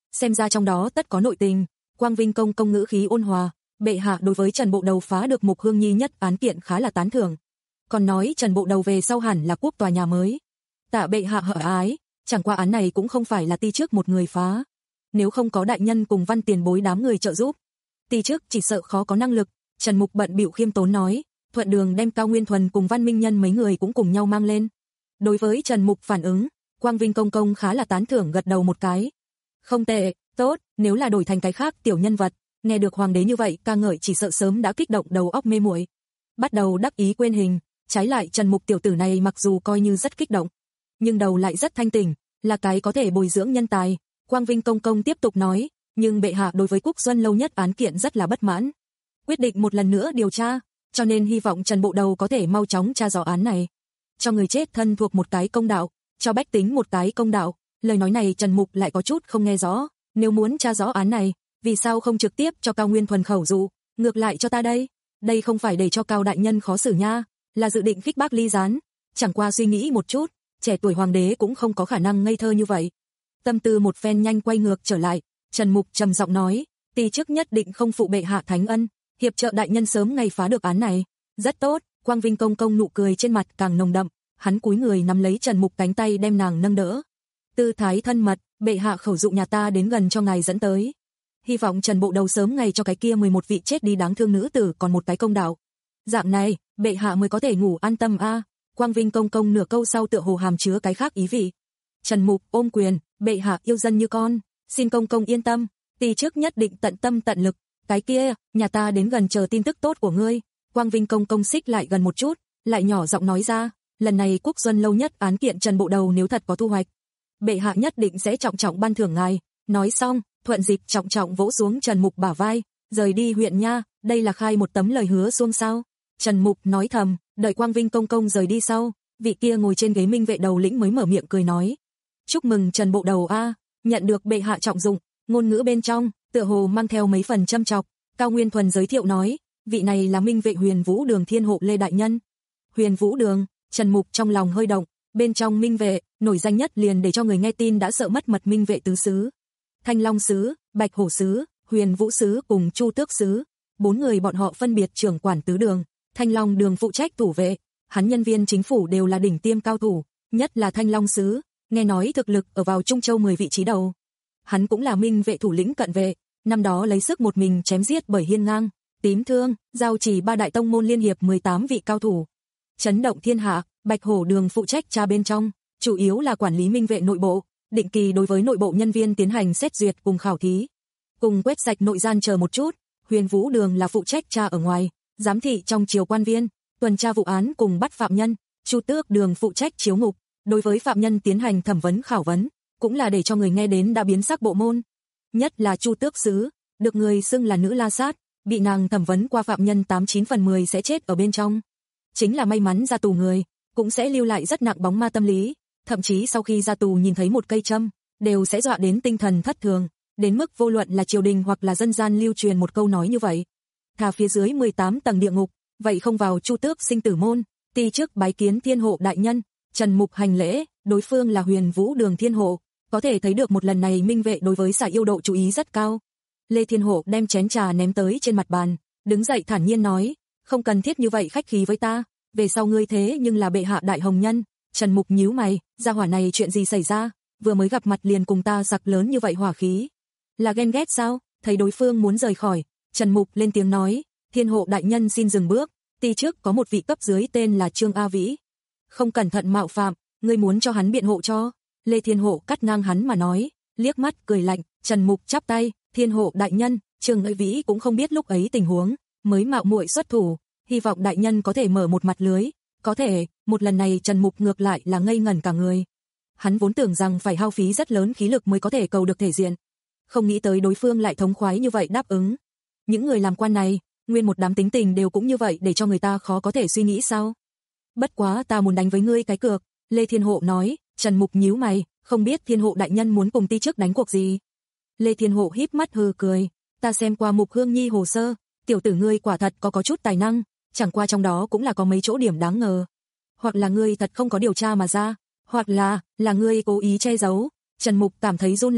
xem ra trong đó tất có nội tình. Quang Vinh công công ngữ khí ôn hòa, bệ hạ đối với Trần Bộ Đầu phá được Mục Hương Nhi nhất án kiện khá là tán thưởng. Còn nói Trần Bộ Đầu về sau hẳn là quốc tòa nhà mới. Tạ bệ hạ hở ái, chẳng qua án này cũng không phải là ti trước một người phá. Nếu không có đại nhân cùng văn tiền bối đám người trợ giúp, ti trước chỉ sợ khó có năng lực. Trần Mục bận bịu khiêm tốn nói, thuận đường đem Cao Nguyên Thuần cùng Văn Minh Nhân mấy người cũng cùng nhau mang lên. Đối với Trần Mục phản ứng, Quang Vinh công công khá là tán thưởng gật đầu một cái. Không tệ, tốt, nếu là đổi thành cái khác tiểu nhân vật, nghe được hoàng đế như vậy ca ngợi chỉ sợ sớm đã kích động đầu óc mê muội, bắt đầu đắc ý quên hình. Trái lại Trần Mục tiểu tử này mặc dù coi như rất kích động, nhưng đầu lại rất thanh tỉnh, là cái có thể bồi dưỡng nhân tài. Quang Vinh công công tiếp tục nói, nhưng bệ hạ đối với Quốc Duân lâu nhất án kiện rất là bất mãn, quyết định một lần nữa điều tra, cho nên hy vọng Trần Bộ Đầu có thể mau chóng tra rõ án này, cho người chết thân thuộc một cái công đạo, cho bách tính một cái công đạo. Lời nói này Trần Mục lại có chút không nghe rõ, nếu muốn tra rõ án này, vì sao không trực tiếp cho Cao Nguyên Thuần khẩu dụ, ngược lại cho ta đây? Đây không phải để cho Cao đại nhân khó xử nha, là dự định khích bác ly gián. Chẳng qua suy nghĩ một chút, trẻ tuổi hoàng đế cũng không có khả năng ngây thơ như vậy. Tâm tư một phen nhanh quay ngược trở lại, Trần Mục trầm giọng nói, ti trước nhất định không phụ bệ hạ thánh ân, hiệp trợ đại nhân sớm ngày phá được án này. Rất tốt. Quang Vinh công công nụ cười trên mặt càng nồng đậm, hắn cúi người nắm lấy Trần Mục cánh tay đem nàng nâng đỡ. Tư thái thân mật, bệ hạ khẩu dụ nhà ta đến gần cho ngài dẫn tới. Hy vọng Trần Bộ Đầu sớm ngày cho cái kia mười một vị chết đi đáng thương nữ tử còn một cái công đạo. Dạng này, bệ hạ mới có thể ngủ an tâm a. À. Quang Vinh công công nửa câu sau tựa hồ hàm chứa cái khác ý vị. Trần Mục ôm quyền, bệ hạ yêu dân như con, xin công công yên tâm, ti trước nhất định tận tâm tận lực. Cái kia, nhà ta đến gần chờ tin tức tốt của ngươi. Quang Vinh công công xích lại gần một chút, lại nhỏ giọng nói ra, lần này Quốc Duân lâu nhất án kiện Trần Bộ Đầu nếu thật có thu hoạch, bệ hạ nhất định sẽ trọng trọng ban thưởng ngài. Nói xong, thuận dịp trọng trọng vỗ xuống Trần Mục bả vai, rời đi huyện nha. Đây là khai một tấm lời hứa xuông sao? Trần Mục nói thầm. Đợi Quang Vinh công công rời đi sau, vị kia ngồi trên ghế minh vệ đầu lĩnh mới mở miệng cười nói, chúc mừng Trần Bộ Đầu a, nhận được bệ hạ trọng dụng. Ngôn ngữ bên trong tựa hồ mang theo mấy phần châm chọc. Cao Nguyên Thuần giới thiệu nói, vị này là minh vệ Huyền Vũ Đường Thiên Hộ Lê đại nhân. Huyền Vũ Đường, Trần Mục trong lòng hơi động, bên trong minh vệ, nổi danh nhất liền để cho người nghe tin đã sợ mất mật minh vệ tứ sứ, Thanh Long sứ, Bạch Hổ sứ, Huyền Vũ sứ cùng Chu Tước sứ. Bốn người bọn họ phân biệt trưởng quản tứ đường. Thanh Long đường phụ trách thủ vệ, hắn nhân viên chính phủ đều là đỉnh tiêm cao thủ, nhất là Thanh Long sứ, nghe nói thực lực ở vào Trung Châu mười vị trí đầu. Hắn cũng là minh vệ thủ lĩnh cận vệ, năm đó lấy sức một mình chém giết bởi Hiên Ngang, Tím Thương, Giao Chỉ ba đại tông môn liên hiệp mười tám vị cao thủ, chấn động thiên hạ. Bạch Hổ đường phụ trách tra bên trong, chủ yếu là quản lý minh vệ nội bộ, định kỳ đối với nội bộ nhân viên tiến hành xét duyệt cùng khảo thí, cùng quét sạch nội gian chờ một chút. Huyền Vũ đường là phụ trách tra ở ngoài, giám thị trong triều quan viên, tuần tra vụ án cùng bắt phạm nhân. Chu Tước đường phụ trách chiếu ngục, đối với phạm nhân tiến hành thẩm vấn khảo vấn, cũng là để cho người nghe đến đã biến sắc bộ môn. Nhất là Chu Tước sứ, được người xưng là nữ la sát, bị nàng thẩm vấn qua phạm nhân tám chín phần mười sẽ chết ở bên trong. Chính là may mắn ra tù người, cũng sẽ lưu lại rất nặng bóng ma tâm lý, thậm chí sau khi ra tù nhìn thấy một cây châm, đều sẽ dọa đến tinh thần thất thường, đến mức vô luận là triều đình hoặc là dân gian lưu truyền một câu nói như vậy, thà phía dưới mười tám tầng địa ngục, vậy không vào Chu Tước sinh tử môn. Ti trước bái kiến Thiên Hộ đại nhân. Trần Mục hành lễ, đối phương là Huyền Vũ đường Thiên Hộ, có thể thấy được một lần này minh vệ đối với xả yêu độ chú ý rất cao. Lê Thiên Hộ đem chén trà ném tới trên mặt bàn, đứng dậy thản nhiên nói, không cần thiết như vậy khách khí với ta, về sau ngươi thế nhưng là bệ hạ đại hồng nhân. Trần Mục nhíu mày, gia hỏa này chuyện gì xảy ra, vừa mới gặp mặt liền cùng ta giặc lớn như vậy hỏa khí, là ghen ghét sao? Thấy đối phương muốn rời khỏi, Trần Mục lên tiếng nói, Thiên Hộ đại nhân xin dừng bước, ti trước có một vị cấp dưới tên là Trương A Vĩ, không cẩn thận mạo phạm, ngươi muốn cho hắn biện hộ cho? Lê Thiên Hộ cắt ngang hắn mà nói, liếc mắt cười lạnh. Trần Mục chắp tay, Thiên Hộ đại nhân, Trương A Vĩ cũng không biết lúc ấy tình huống, mới mạo muội xuất thủ, hy vọng đại nhân có thể mở một mặt lưới. Có thể, một lần này Trần Mục ngược lại là ngây ngẩn cả người. Hắn vốn tưởng rằng phải hao phí rất lớn khí lực mới có thể cầu được thể diện, không nghĩ tới đối phương lại thống khoái như vậy đáp ứng. Những người làm quan này, nguyên một đám tính tình đều cũng như vậy để cho người ta khó có thể suy nghĩ sao? Bất quá ta muốn đánh với ngươi cái cược, Lê Thiên Hộ nói. Trần Mục nhíu mày, không biết Thiên Hộ đại nhân muốn cùng ti trước đánh cuộc gì? Lê Thiên Hộ híp mắt hừ cười, ta xem qua Mục Hương Nhi hồ sơ, tiểu tử ngươi quả thật có có chút tài năng, chẳng qua trong đó cũng là có mấy chỗ điểm đáng ngờ. Hoặc là ngươi thật không có điều tra mà ra, hoặc là, là ngươi cố ý che giấu. Trần Mục cảm thấy run lên,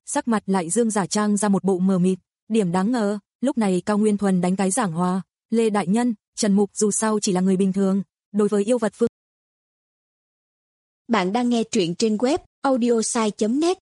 sắc mặt lại dương giả trang ra một bộ mờ mịt. Điểm đáng ngờ, lúc này Cao Nguyên Thuần đánh cái giảng hòa, Lê đại nhân, Trần Mục dù sao chỉ là người bình thường, đối với yêu vật phương. Bạn đang nghe truyện trên web audiosai chấm net.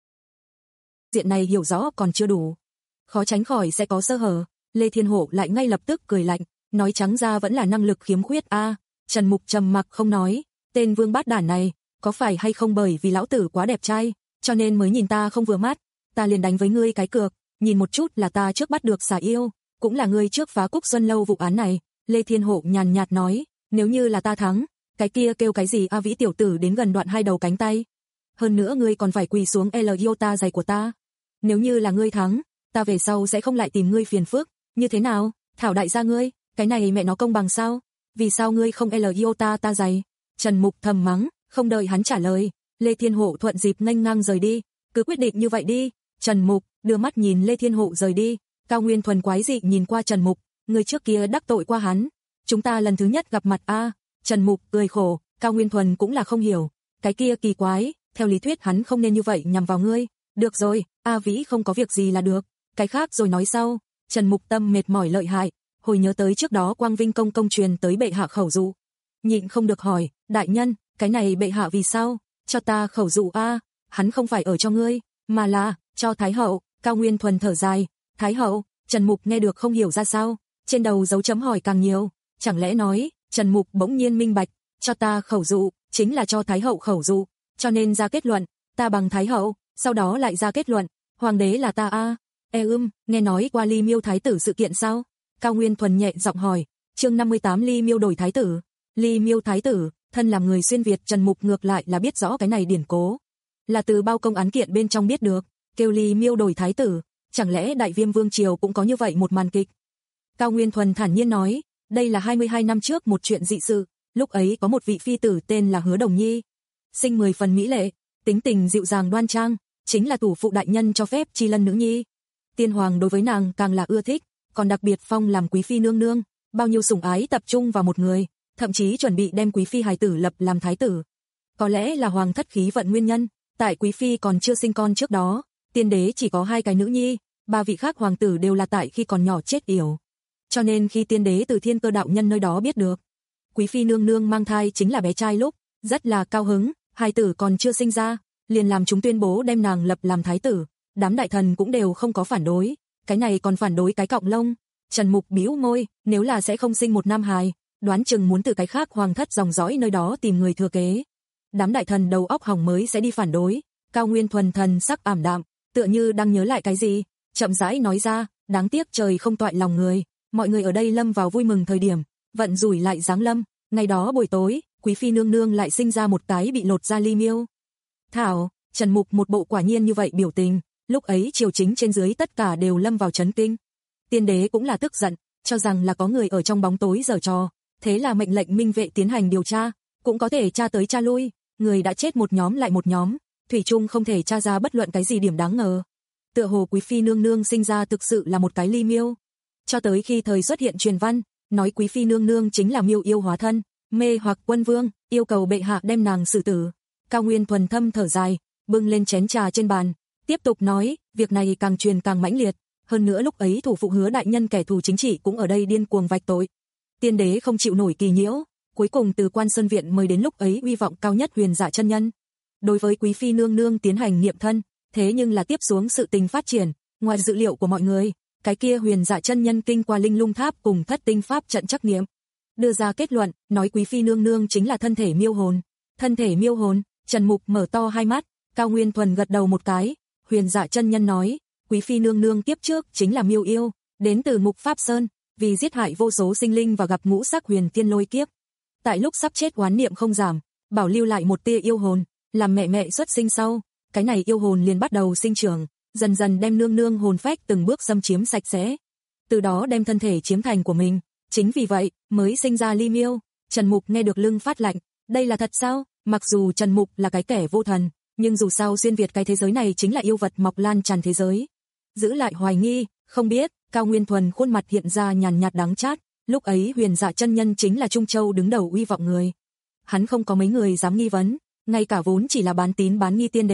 Diện này hiểu rõ còn chưa đủ, khó tránh khỏi sẽ có sơ hở. Lê Thiên Hổ lại ngay lập tức cười lạnh, nói trắng ra vẫn là năng lực khiếm khuyết a. À, Trần Mục trầm mặc không nói, tên vương bát đản này, có phải hay không bởi vì lão tử quá đẹp trai, cho nên mới nhìn ta không vừa mắt, ta liền đánh với ngươi cái cược, nhìn một chút là ta trước bắt được xà yêu, cũng là ngươi trước phá Cúc Xuân lâu vụ án này. Lê Thiên Hổ nhàn nhạt nói, nếu như là ta thắng, cái kia kêu cái gì A Vĩ tiểu tử đến gần đoạn hai đầu cánh tay. Hơn nữa ngươi còn phải quỳ xuống L iota giày của ta. Nếu như là ngươi thắng, ta về sau sẽ không lại tìm ngươi phiền phức, như thế nào, Thảo đại gia ngươi, cái này mẹ nó công bằng sao? Vì sao ngươi không L iota ta giày? Trần Mục thầm mắng, không đợi hắn trả lời, Lê Thiên Hổ thuận dịp nghênh ngang rời đi, cứ quyết định như vậy đi. Trần Mục đưa mắt nhìn Lê Thiên Hổ rời đi, Cao Nguyên Thuần quái dị nhìn qua Trần Mục, người trước kia đắc tội qua hắn, chúng ta lần thứ nhất gặp mặt a. À. Trần Mục cười khổ, Cao Nguyên Thuần cũng là không hiểu, cái kia kỳ quái, theo lý thuyết hắn không nên như vậy nhằm vào ngươi. Được rồi, A Vĩ không có việc gì là được, cái khác rồi nói sau. Trần Mục tâm mệt mỏi lợi hại, hồi nhớ tới trước đó Quang Vinh công công truyền tới bệ hạ khẩu dụ, nhịn không được hỏi, đại nhân, cái này bệ hạ vì sao cho ta khẩu dụ a? À? Hắn không phải ở cho ngươi, mà là cho Thái hậu. Cao Nguyên Thuần thở dài, Thái hậu. Trần Mục nghe được không hiểu ra sao, trên đầu dấu chấm hỏi càng nhiều, chẳng lẽ nói, Trần Mục bỗng nhiên minh bạch, cho ta khẩu dụ, chính là cho Thái hậu khẩu dụ, cho nên ra kết luận, ta bằng Thái hậu, sau đó lại ra kết luận, hoàng đế là ta a. À? E ưm, nghe nói qua Ly Miêu thái tử sự kiện sao? Cao Nguyên Thuần nhẹ giọng hỏi, chương năm mươi tám Ly Miêu đổi thái tử. Ly Miêu thái tử, thân làm người xuyên Việt Trần Mục ngược lại là biết rõ cái này điển cố, là từ bao công án kiện bên trong biết được, kêu Ly Miêu đổi thái tử, chẳng lẽ Đại Viêm Vương triều cũng có như vậy một màn kịch? Cao Nguyên Thuần thản nhiên nói, đây là hai mươi hai năm trước một chuyện dị sự, lúc ấy có một vị phi tử tên là Hứa Đồng Nhi, sinh mười phần mỹ lệ, tính tình dịu dàng đoan trang, chính là thủ phụ đại nhân cho phép chi lân nữ nhi. Tiên hoàng đối với nàng càng là ưa thích, còn đặc biệt phong làm quý phi nương nương, bao nhiêu sủng ái tập trung vào một người, thậm chí chuẩn bị đem quý phi hài tử lập làm thái tử. Có lẽ là hoàng thất khí vận nguyên nhân, tại quý phi còn chưa sinh con trước đó, tiên đế chỉ có hai cái nữ nhi, ba vị khác hoàng tử đều là tại khi còn nhỏ chết yểu. Cho nên khi tiên đế từ Thiên Cơ đạo nhân nơi đó biết được, quý phi nương nương mang thai chính là bé trai lúc, rất là cao hứng, hài tử còn chưa sinh ra, liền làm chúng tuyên bố đem nàng lập làm thái tử, đám đại thần cũng đều không có phản đối, cái này còn phản đối cái cọng lông. Trần Mục bĩu môi, nếu là sẽ không sinh một nam hài, đoán chừng muốn từ cái khác hoàng thất dòng dõi nơi đó tìm người thừa kế. Đám đại thần đầu óc hỏng mới sẽ đi phản đối. Cao Nguyên Thuần thần sắc ảm đạm, tựa như đang nhớ lại cái gì, chậm rãi nói ra, đáng tiếc trời không toại lòng người, mọi người ở đây lâm vào vui mừng thời điểm, vận rủi lại giáng lâm, ngày đó buổi tối, quý phi nương nương lại sinh ra một cái bị lột ra Ly Miêu. Thảo, Trần Mục một bộ quả nhiên như vậy biểu tình, lúc ấy triều chính trên dưới tất cả đều lâm vào chấn kinh. Tiên đế cũng là tức giận, cho rằng là có người ở trong bóng tối giở trò, thế là mệnh lệnh minh vệ tiến hành điều tra, cũng có thể tra tới tra lui, người đã chết một nhóm lại một nhóm, thủy chung không thể tra ra bất luận cái gì điểm đáng ngờ. Tựa hồ quý phi nương nương sinh ra thực sự là một cái Ly Miêu. Cho tới khi thời xuất hiện truyền văn, nói quý phi nương nương chính là Miêu yêu hóa thân, mê hoặc quân vương, yêu cầu bệ hạ đem nàng xử tử. Cao Nguyên Thuần thâm thở dài, bưng lên chén trà trên bàn, tiếp tục nói, việc này càng truyền càng mãnh liệt, hơn nữa lúc ấy thủ phụ Hứa đại nhân kẻ thù chính trị cũng ở đây điên cuồng vạch tội. Tiên đế không chịu nổi kỳ nhiễu, cuối cùng từ Quan Sơn viện mời đến lúc ấy uy vọng cao nhất Huyền Dạ chân nhân. Đối với quý phi nương nương tiến hành nghiệm thân, thế nhưng là tiếp xuống sự tình phát triển, ngoài dự liệu của mọi người, cái kia Huyền Dạ chân nhân kinh qua Linh Lung Tháp cùng Thất Tinh Pháp trận trắc nghiệm, đưa ra kết luận, nói quý phi nương nương chính là thân thể miêu hồn. Thân thể miêu hồn, Trần Mục mở to hai mắt, Cao Nguyên Thuần gật đầu một cái, Huyền Dạ chân nhân nói, quý phi nương nương tiếp trước chính là miêu yêu, đến từ Ngục Pháp Sơn, vì giết hại vô số sinh linh và gặp ngũ sắc huyền tiên lôi kiếp. Tại lúc sắp chết oán niệm không giảm, bảo lưu lại một tia yêu hồn, làm mẹ mẹ xuất sinh sau, cái này yêu hồn liền bắt đầu sinh trưởng, dần dần đem nương nương hồn phách từng bước xâm chiếm sạch sẽ, từ đó đem thân thể chiếm thành của mình, chính vì vậy mới sinh ra Ly Miêu. Trần Mục nghe được lưng phát lạnh, đây là thật sao? Mặc dù Trần Mục là cái kẻ vô thần, nhưng dù sao xuyên Việt cái thế giới này chính là yêu vật mọc lan tràn thế giới. Giữ lại hoài nghi, không biết, Cao Nguyên Thuần khuôn mặt hiện ra nhàn nhạt đắng chát, lúc ấy Huyền Dạ chân nhân chính là Trung Châu đứng đầu uy vọng người. Hắn không có mấy người dám nghi vấn, ngay cả vốn chỉ là bán tín bán nghi tiên đế,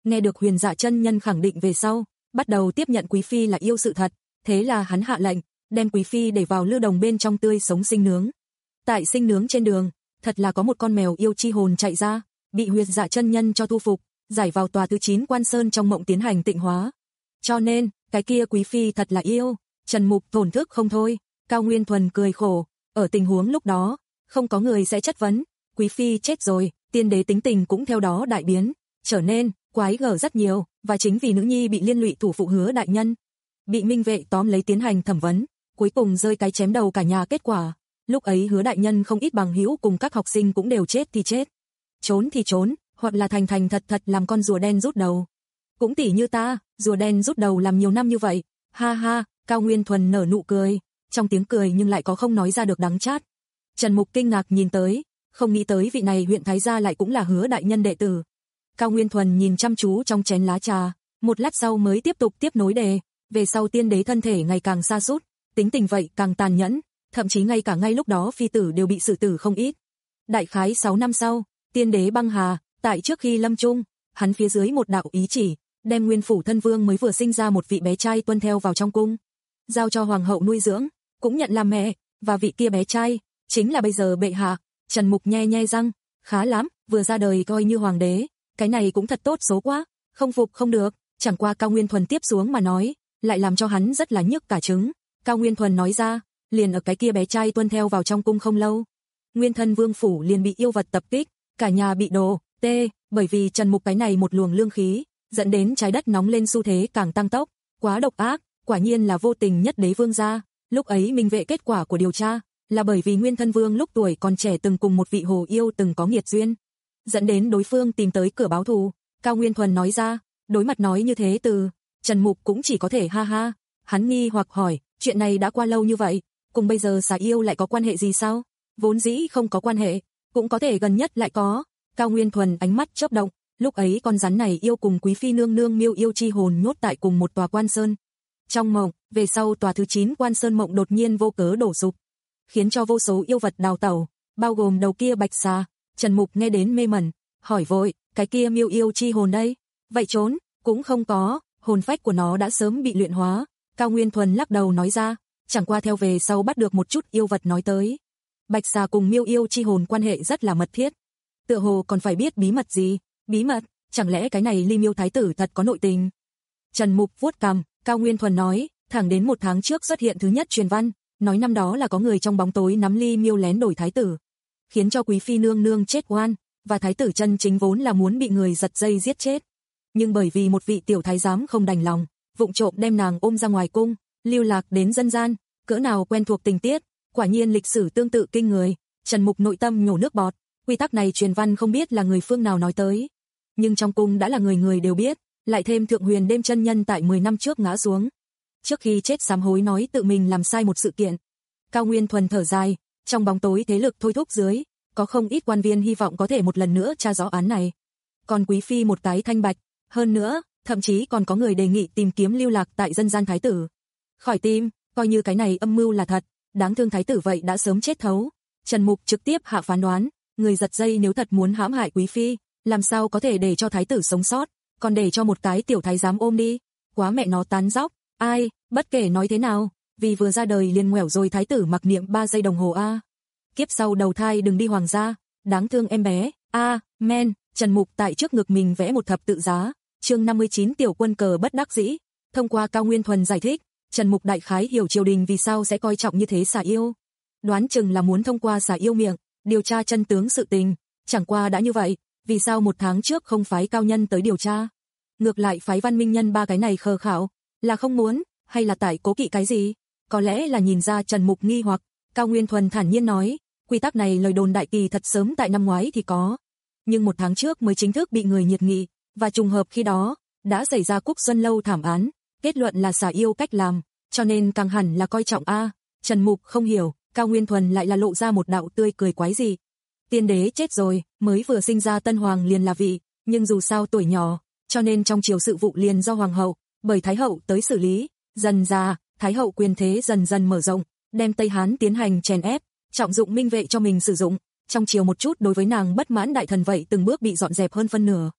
Nghe được Huyền Dạ chân nhân khẳng định về sau, bắt đầu tiếp nhận quý phi là yêu sự thật, thế là hắn hạ lệnh, đem quý phi để vào lư đồng bên trong tươi sống sinh nướng. Tại sinh nướng trên đường, thật là có một con mèo yêu chi hồn chạy ra, bị Huyền Dạ chân nhân cho thu phục, giải vào tòa thứ chín Quan Sơn trong mộng tiến hành tịnh hóa. Cho nên, cái kia quý phi thật là yêu. Trần Mục thổn thức không thôi. Cao Nguyên Thuần cười khổ, ở tình huống lúc đó, không có người sẽ chất vấn, quý phi chết rồi, tiên đế tính tình cũng theo đó đại biến, trở nên quái gở rất nhiều, và chính vì nữ nhi bị liên lụy thủ phụ Hứa đại nhân, bị minh vệ tóm lấy tiến hành thẩm vấn, cuối cùng rơi cái chém đầu cả nhà kết quả. Lúc ấy Hứa đại nhân không ít bằng hữu cùng các học sinh cũng đều chết thì chết, trốn thì trốn, hoặc là thành thành thật thật làm con rùa đen rút đầu. Cũng tỉ như ta, rùa đen rút đầu làm nhiều năm như vậy, ha ha. Cao Nguyên Thuần nở nụ cười, trong tiếng cười nhưng lại có không nói ra được đắng chát. Trần Mục kinh ngạc nhìn tới, không nghĩ tới vị này huyện thái gia lại cũng là Hứa đại nhân đệ tử. Cao Nguyên Thuần nhìn chăm chú trong chén lá trà, một lát sau mới tiếp tục tiếp nối đề, về sau tiên đế thân thể ngày càng sa sút, tính tình vậy càng tàn nhẫn, thậm chí ngay cả ngay lúc đó phi tử đều bị xử tử không ít. Đại khái sáu năm sau, tiên đế băng hà, tại trước khi lâm chung, hắn phía dưới một đạo ý chỉ, đem nguyên phủ thân vương mới vừa sinh ra một vị bé trai tuân theo vào trong cung, giao cho hoàng hậu nuôi dưỡng, cũng nhận làm mẹ, và vị kia bé trai chính là bây giờ bệ hạ. Trần Mục nhe nhe răng, khá lắm, vừa ra đời coi như hoàng đế, cái này cũng thật tốt số quá, không phục không được. Chẳng qua Cao Nguyên Thuần tiếp xuống mà nói, lại làm cho hắn rất là nhức cả trứng. Cao Nguyên Thuần nói ra, liền ở cái kia bé trai tuân theo vào trong cung không lâu, nguyên thân vương phủ liền bị yêu vật tập kích, cả nhà bị đồ tê, bởi vì Trần Mục cái này một luồng lương khí, dẫn đến trái đất nóng lên xu thế càng tăng tốc, quá độc ác, quả nhiên là vô tình nhất đế vương gia. Lúc ấy minh vệ kết quả của điều tra, là bởi vì nguyên thân vương lúc tuổi còn trẻ từng cùng một vị hồ yêu từng có nghiệt duyên, dẫn đến đối phương tìm tới cửa báo thù. Cao Nguyên Thuần nói ra, đối mặt nói như thế từ, Trần Mục cũng chỉ có thể ha ha. Hắn nghi hoặc hỏi, chuyện này đã qua lâu như vậy, cùng bây giờ xà yêu lại có quan hệ gì sao? Vốn dĩ không có quan hệ, cũng có thể gần nhất lại có. Cao Nguyên Thuần ánh mắt chớp động, lúc ấy con rắn này yêu cùng quý phi nương nương miêu yêu chi hồn nhốt tại cùng một tòa Quan Sơn. Trong mộng, về sau tòa thứ chín Quan Sơn mộng đột nhiên vô cớ đổ sụp, khiến cho vô số yêu vật đào tẩu, bao gồm đầu kia bạch xà. Trần Mục nghe đến mê mẩn, hỏi vội, cái kia miêu yêu chi hồn đây? Vậy trốn, cũng không có, hồn phách của nó đã sớm bị luyện hóa. Cao Nguyên Thuần lắc đầu nói ra, chẳng qua theo về sau bắt được một chút yêu vật nói tới, bạch xà cùng miêu yêu chi hồn quan hệ rất là mật thiết, tựa hồ còn phải biết bí mật gì. Bí mật? Chẳng lẽ cái này Ly Miêu thái tử thật có nội tình? Trần Mục vuốt cằm. Cao Nguyên Thuần nói, thẳng đến một tháng trước xuất hiện thứ nhất truyền văn, nói năm đó là có người trong bóng tối nắm Ly Miêu lén đổi thái tử, khiến cho quý phi nương nương chết oan, và thái tử chân chính vốn là muốn bị người giật dây giết chết, nhưng bởi vì một vị tiểu thái giám không đành lòng, vụng trộm đem nàng ôm ra ngoài cung, lưu lạc đến dân gian. Cỡ nào quen thuộc tình tiết, quả nhiên lịch sử tương tự kinh người. Trần Mục nội tâm nhổ nước bọt, quy tắc này truyền văn không biết là người phương nào nói tới, nhưng trong cung đã là người người đều biết, lại thêm Thượng Huyền Đêm chân nhân tại mười năm trước ngã xuống, trước khi chết sám hối nói tự mình làm sai một sự kiện. Cao Nguyên Thuần thở dài, trong bóng tối thế lực thôi thúc dưới, có không ít quan viên hy vọng có thể một lần nữa tra rõ án này. Còn quý phi một cái thanh bạch, hơn nữa, thậm chí còn có người đề nghị tìm kiếm lưu lạc tại dân gian thái tử. Khỏi tim, coi như cái này âm mưu là thật, đáng thương thái tử vậy đã sớm chết thấu. Trần Mục trực tiếp hạ phán đoán, người giật dây nếu thật muốn hãm hại quý phi, làm sao có thể để cho thái tử sống sót, còn để cho một cái tiểu thái giám ôm đi, quá mẹ nó tán dóc. Ai, bất kể nói thế nào, vì vừa ra đời liền ngoẻo rồi thái tử mặc niệm ba giây đồng hồ a. Kiếp sau đầu thai đừng đi hoàng gia, đáng thương em bé. A, men. Trần Mục tại trước ngực mình vẽ một thập tự giá. Chương năm mươi chín tiểu quân cờ bất đắc dĩ. Thông qua Cao Nguyên Thuần giải thích, Trần Mục đại khái hiểu triều đình vì sao sẽ coi trọng như thế xà yêu. Đoán chừng là muốn thông qua xà yêu miệng điều tra chân tướng sự tình. Chẳng qua đã như vậy, vì sao một tháng trước không phái cao nhân tới điều tra, ngược lại phái Văn Minh Nhân ba cái này khờ khảo, là không muốn, hay là tại cố kỵ cái gì? Có lẽ là nhìn ra Trần Mục nghi hoặc, Cao Nguyên Thuần thản nhiên nói, quy tắc này lời đồn đại kỳ thật sớm tại năm ngoái thì có, nhưng một tháng trước mới chính thức bị người nhiệt nghị, và trùng hợp khi đó đã xảy ra Cúc Xuân Lâu thảm án, kết luận là xà yêu cách làm, cho nên càng hẳn là coi trọng a. Trần Mục không hiểu, Cao Nguyên Thuần lại là lộ ra một đạo tươi cười quái gì. Tiên đế chết rồi, mới vừa sinh ra tân hoàng liền là vị, nhưng dù sao tuổi nhỏ, cho nên trong triều sự vụ liền do hoàng hậu, bởi thái hậu tới xử lý. Dần ra, thái hậu quyền thế dần dần mở rộng, đem Tây Hán tiến hành chèn ép, trọng dụng minh vệ cho mình sử dụng. Trong triều một chút đối với nàng bất mãn đại thần vậy từng bước bị dọn dẹp hơn phân nửa.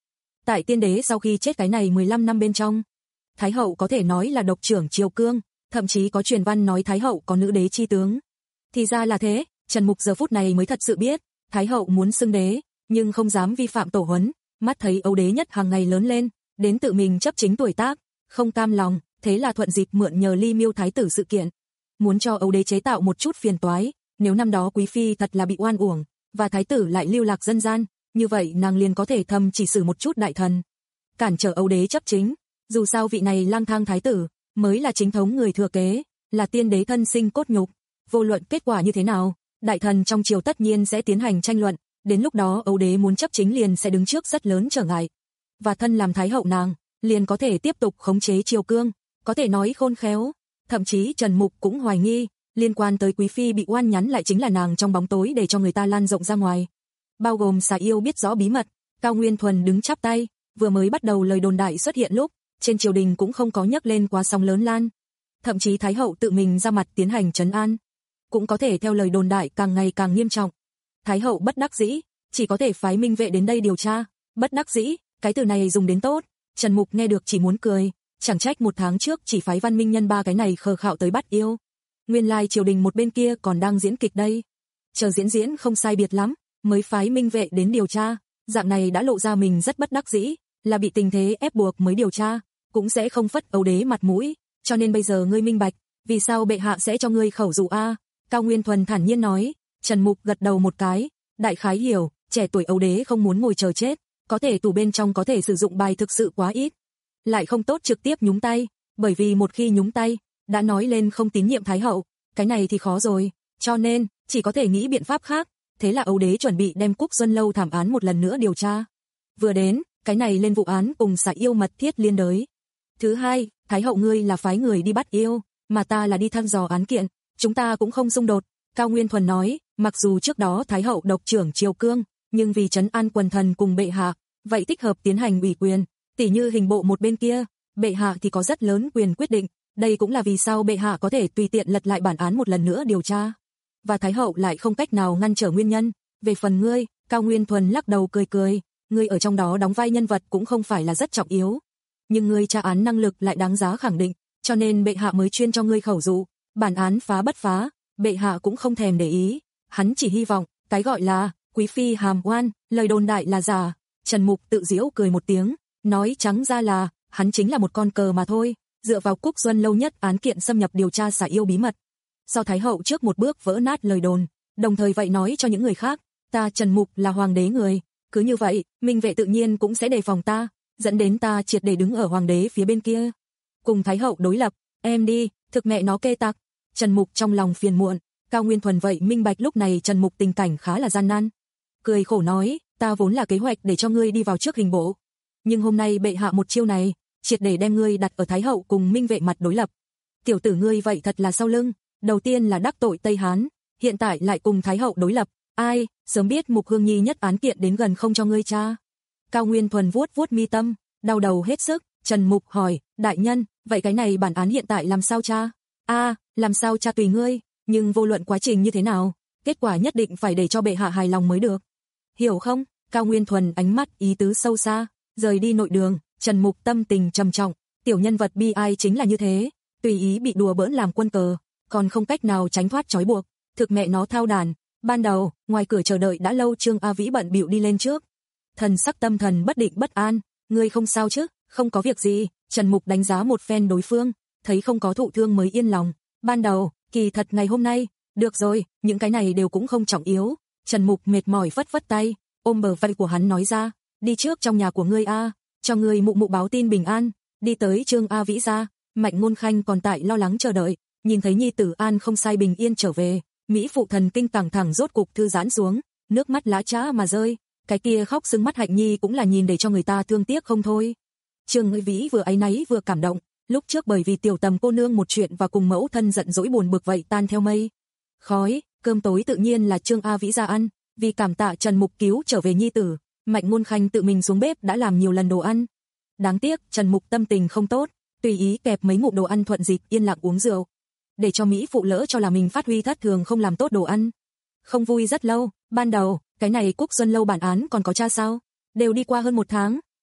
Tại tiên đế sau khi chết cái này mười lăm năm bên trong, Thái hậu có thể nói là độc trưởng triều cương, thậm chí có truyền văn nói Thái hậu có nữ đế chi tướng. Thì ra là thế, Trần Mục giờ phút này mới thật sự biết, Thái hậu muốn xưng đế, nhưng không dám vi phạm tổ huấn, mắt thấy Âu đế nhất hàng ngày lớn lên, đến tự mình chấp chính tuổi tác, không cam lòng, thế là thuận dịp mượn nhờ Ly Miêu thái tử sự kiện, muốn cho Âu đế chế tạo một chút phiền toái, nếu năm đó quý phi thật là bị oan uổng, và thái tử lại lưu lạc dân gian, như vậy nàng liền có thể thầm chỉ xử một chút đại thần, cản trở Âu đế chấp chính. Dù sao vị này lang thang thái tử mới là chính thống người thừa kế, là tiên đế thân sinh cốt nhục, vô luận kết quả như thế nào, đại thần trong triều tất nhiên sẽ tiến hành tranh luận, đến lúc đó Âu đế muốn chấp chính liền sẽ đứng trước rất lớn trở ngại. Và thân làm thái hậu nàng, liền có thể tiếp tục khống chế triều cương, có thể nói khôn khéo, thậm chí Trần Mục cũng hoài nghi, liên quan tới quý phi bị oan nhắn lại chính là nàng trong bóng tối để cho người ta lan rộng ra ngoài. Bao gồm xà yêu biết rõ bí mật, Cao Nguyên Thuần đứng chắp tay, vừa mới bắt đầu lời đồn đại xuất hiện lúc, trên triều đình cũng không có nhấc lên quá sóng lớn lan. Thậm chí Thái hậu tự mình ra mặt tiến hành trấn an, cũng có thể theo lời đồn đại càng ngày càng nghiêm trọng. Thái hậu bất đắc dĩ, chỉ có thể phái minh vệ đến đây điều tra. Bất đắc dĩ, cái từ này dùng đến tốt, Trần Mục nghe được chỉ muốn cười, chẳng trách một tháng trước chỉ phái văn minh nhân ba cái này khờ khạo tới bắt yêu. Nguyên lai triều đình một bên kia còn đang diễn kịch đây. Chờ diễn diễn không sai biệt lắm, mới phái minh vệ đến điều tra, dạng này đã lộ ra mình rất bất đắc dĩ, là bị tình thế ép buộc mới điều tra, cũng sẽ không phất Âu đế mặt mũi, cho nên bây giờ ngươi minh bạch, vì sao bệ hạ sẽ cho ngươi khẩu dụ a? Cao Nguyên Thuần thản nhiên nói. Trần Mục gật đầu một cái, đại khái hiểu, trẻ tuổi Âu đế không muốn ngồi chờ chết, có thể tù bên trong có thể sử dụng bài thực sự quá ít, lại không tốt trực tiếp nhúng tay, bởi vì một khi nhúng tay, đã nói lên không tín nhiệm Thái hậu, cái này thì khó rồi, cho nên chỉ có thể nghĩ biện pháp khác. Thế là Âu đế chuẩn bị đem Cúc Xuân Lâu thảm án một lần nữa điều tra. Vừa đến, cái này lên vụ án cùng xả yêu mật thiết liên đới. Thứ hai, Thái hậu ngươi là phái người đi bắt yêu, mà ta là đi thăm dò án kiện, chúng ta cũng không xung đột. Cao Nguyên Thuần nói, mặc dù trước đó Thái hậu độc trưởng triều cương, nhưng vì trấn an quần thần cùng bệ hạ, vậy thích hợp tiến hành ủy quyền, tỉ như hình bộ một bên kia, bệ hạ thì có rất lớn quyền quyết định, đây cũng là vì sao bệ hạ có thể tùy tiện lật lại bản án một lần nữa điều tra. Và Thái hậu lại không cách nào ngăn trở nguyên nhân. Về phần ngươi, Cao Nguyên Thuần lắc đầu cười cười, ngươi ở trong đó đóng vai nhân vật cũng không phải là rất trọng yếu, nhưng ngươi tra án năng lực lại đáng giá khẳng định, cho nên bệ hạ mới chuyên cho ngươi khẩu dụ. Bản án phá bất phá, bệ hạ cũng không thèm để ý, hắn chỉ hy vọng cái gọi là quý phi hàm oan, lời đồn đại là giả. Trần Mục tự giễu cười một tiếng, nói trắng ra là hắn chính là một con cờ mà thôi, dựa vào Cúc Xuân Lâu nhất án kiện xâm nhập điều tra xả yêu bí mật, sau Thái hậu trước một bước vỡ nát lời đồn, đồng thời vậy nói cho những người khác, ta Trần Mục là hoàng đế người, cứ như vậy, minh vệ tự nhiên cũng sẽ đề phòng ta, dẫn đến ta triệt để đứng ở hoàng đế phía bên kia, cùng Thái hậu đối lập. Em đi, thực mẹ nó kê tặc. Trần Mục trong lòng phiền muộn, Cao Nguyên Thuần vậy minh bạch lúc này Trần Mục tình cảnh khá là gian nan, cười khổ nói, ta vốn là kế hoạch để cho ngươi đi vào trước hình bộ, nhưng hôm nay bệ hạ một chiêu này, triệt để đem ngươi đặt ở Thái hậu cùng minh vệ mặt đối lập. Tiểu tử ngươi vậy thật là sau lưng, đầu tiên là đắc tội Tây Hán, hiện tại lại cùng Thái hậu đối lập, ai, sớm biết Mục Hương Nhi nhất án kiện đến gần không cho ngươi tra. Cao Nguyên Thuần vuốt vuốt mi tâm, đau đầu hết sức. Trần Mục hỏi, đại nhân, vậy cái này bản án hiện tại làm sao tra? A, làm sao tra tùy ngươi, nhưng vô luận quá trình như thế nào, kết quả nhất định phải để cho bệ hạ hài lòng mới được. Hiểu không? Cao Nguyên Thuần ánh mắt ý tứ sâu xa, rời đi nội đường, Trần Mục tâm tình trầm trọng, tiểu nhân vật bi ai chính là như thế, tùy ý bị đùa bỡn làm quân cờ, còn không cách nào tránh thoát trói buộc, thực mẹ nó thao đàn. Ban đầu, ngoài cửa chờ đợi đã lâu Trương A Vĩ bận bịu đi lên trước, thần sắc tâm thần bất định bất an, ngươi không sao chứ? Không có việc gì. Trần Mục đánh giá một phen đối phương, thấy không có thụ thương mới yên lòng. Ban đầu, kỳ thật ngày hôm nay, được rồi, những cái này đều cũng không trọng yếu. Trần Mục mệt mỏi vất vất tay, ôm bờ vai của hắn nói ra, đi trước trong nhà của ngươi a, cho ngươi mụ mụ báo tin bình an. Đi tới Trương A Vĩ gia, Mạnh Ngôn Khanh còn tại lo lắng chờ đợi, nhìn thấy nhi tử an không sai bình yên trở về, mỹ phụ thần kinh căng thẳng rốt cục thư giãn xuống, nước mắt lã chã mà rơi, cái kia khóc sưng mắt Hạnh Nhi cũng là nhìn để cho người ta thương tiếc không thôi. Trương A Vĩ vừa áy náy vừa cảm động, lúc trước bởi vì tiểu Tầm cô nương một chuyện và cùng mẫu thân giận dỗi buồn bực vậy tan theo mây khói, cơm tối tự nhiên là Trương A Vĩ ra ăn, vì cảm tạ Trần Mục cứu trở về nhi tử, Mạnh Ngôn Khanh tự mình xuống bếp đã làm nhiều lần đồ ăn. Đáng tiếc Trần Mục tâm tình không tốt, tùy ý kẹp mấy ngụm đồ ăn thuận dịp yên lặng uống rượu, để cho mỹ phụ lỡ cho là mình phát huy thất thường không làm tốt đồ ăn. Không vui rất lâu, ban đầu, cái này Cúc Xuân Lâu bản án còn có tra sao? Đều đi qua hơn một tháng,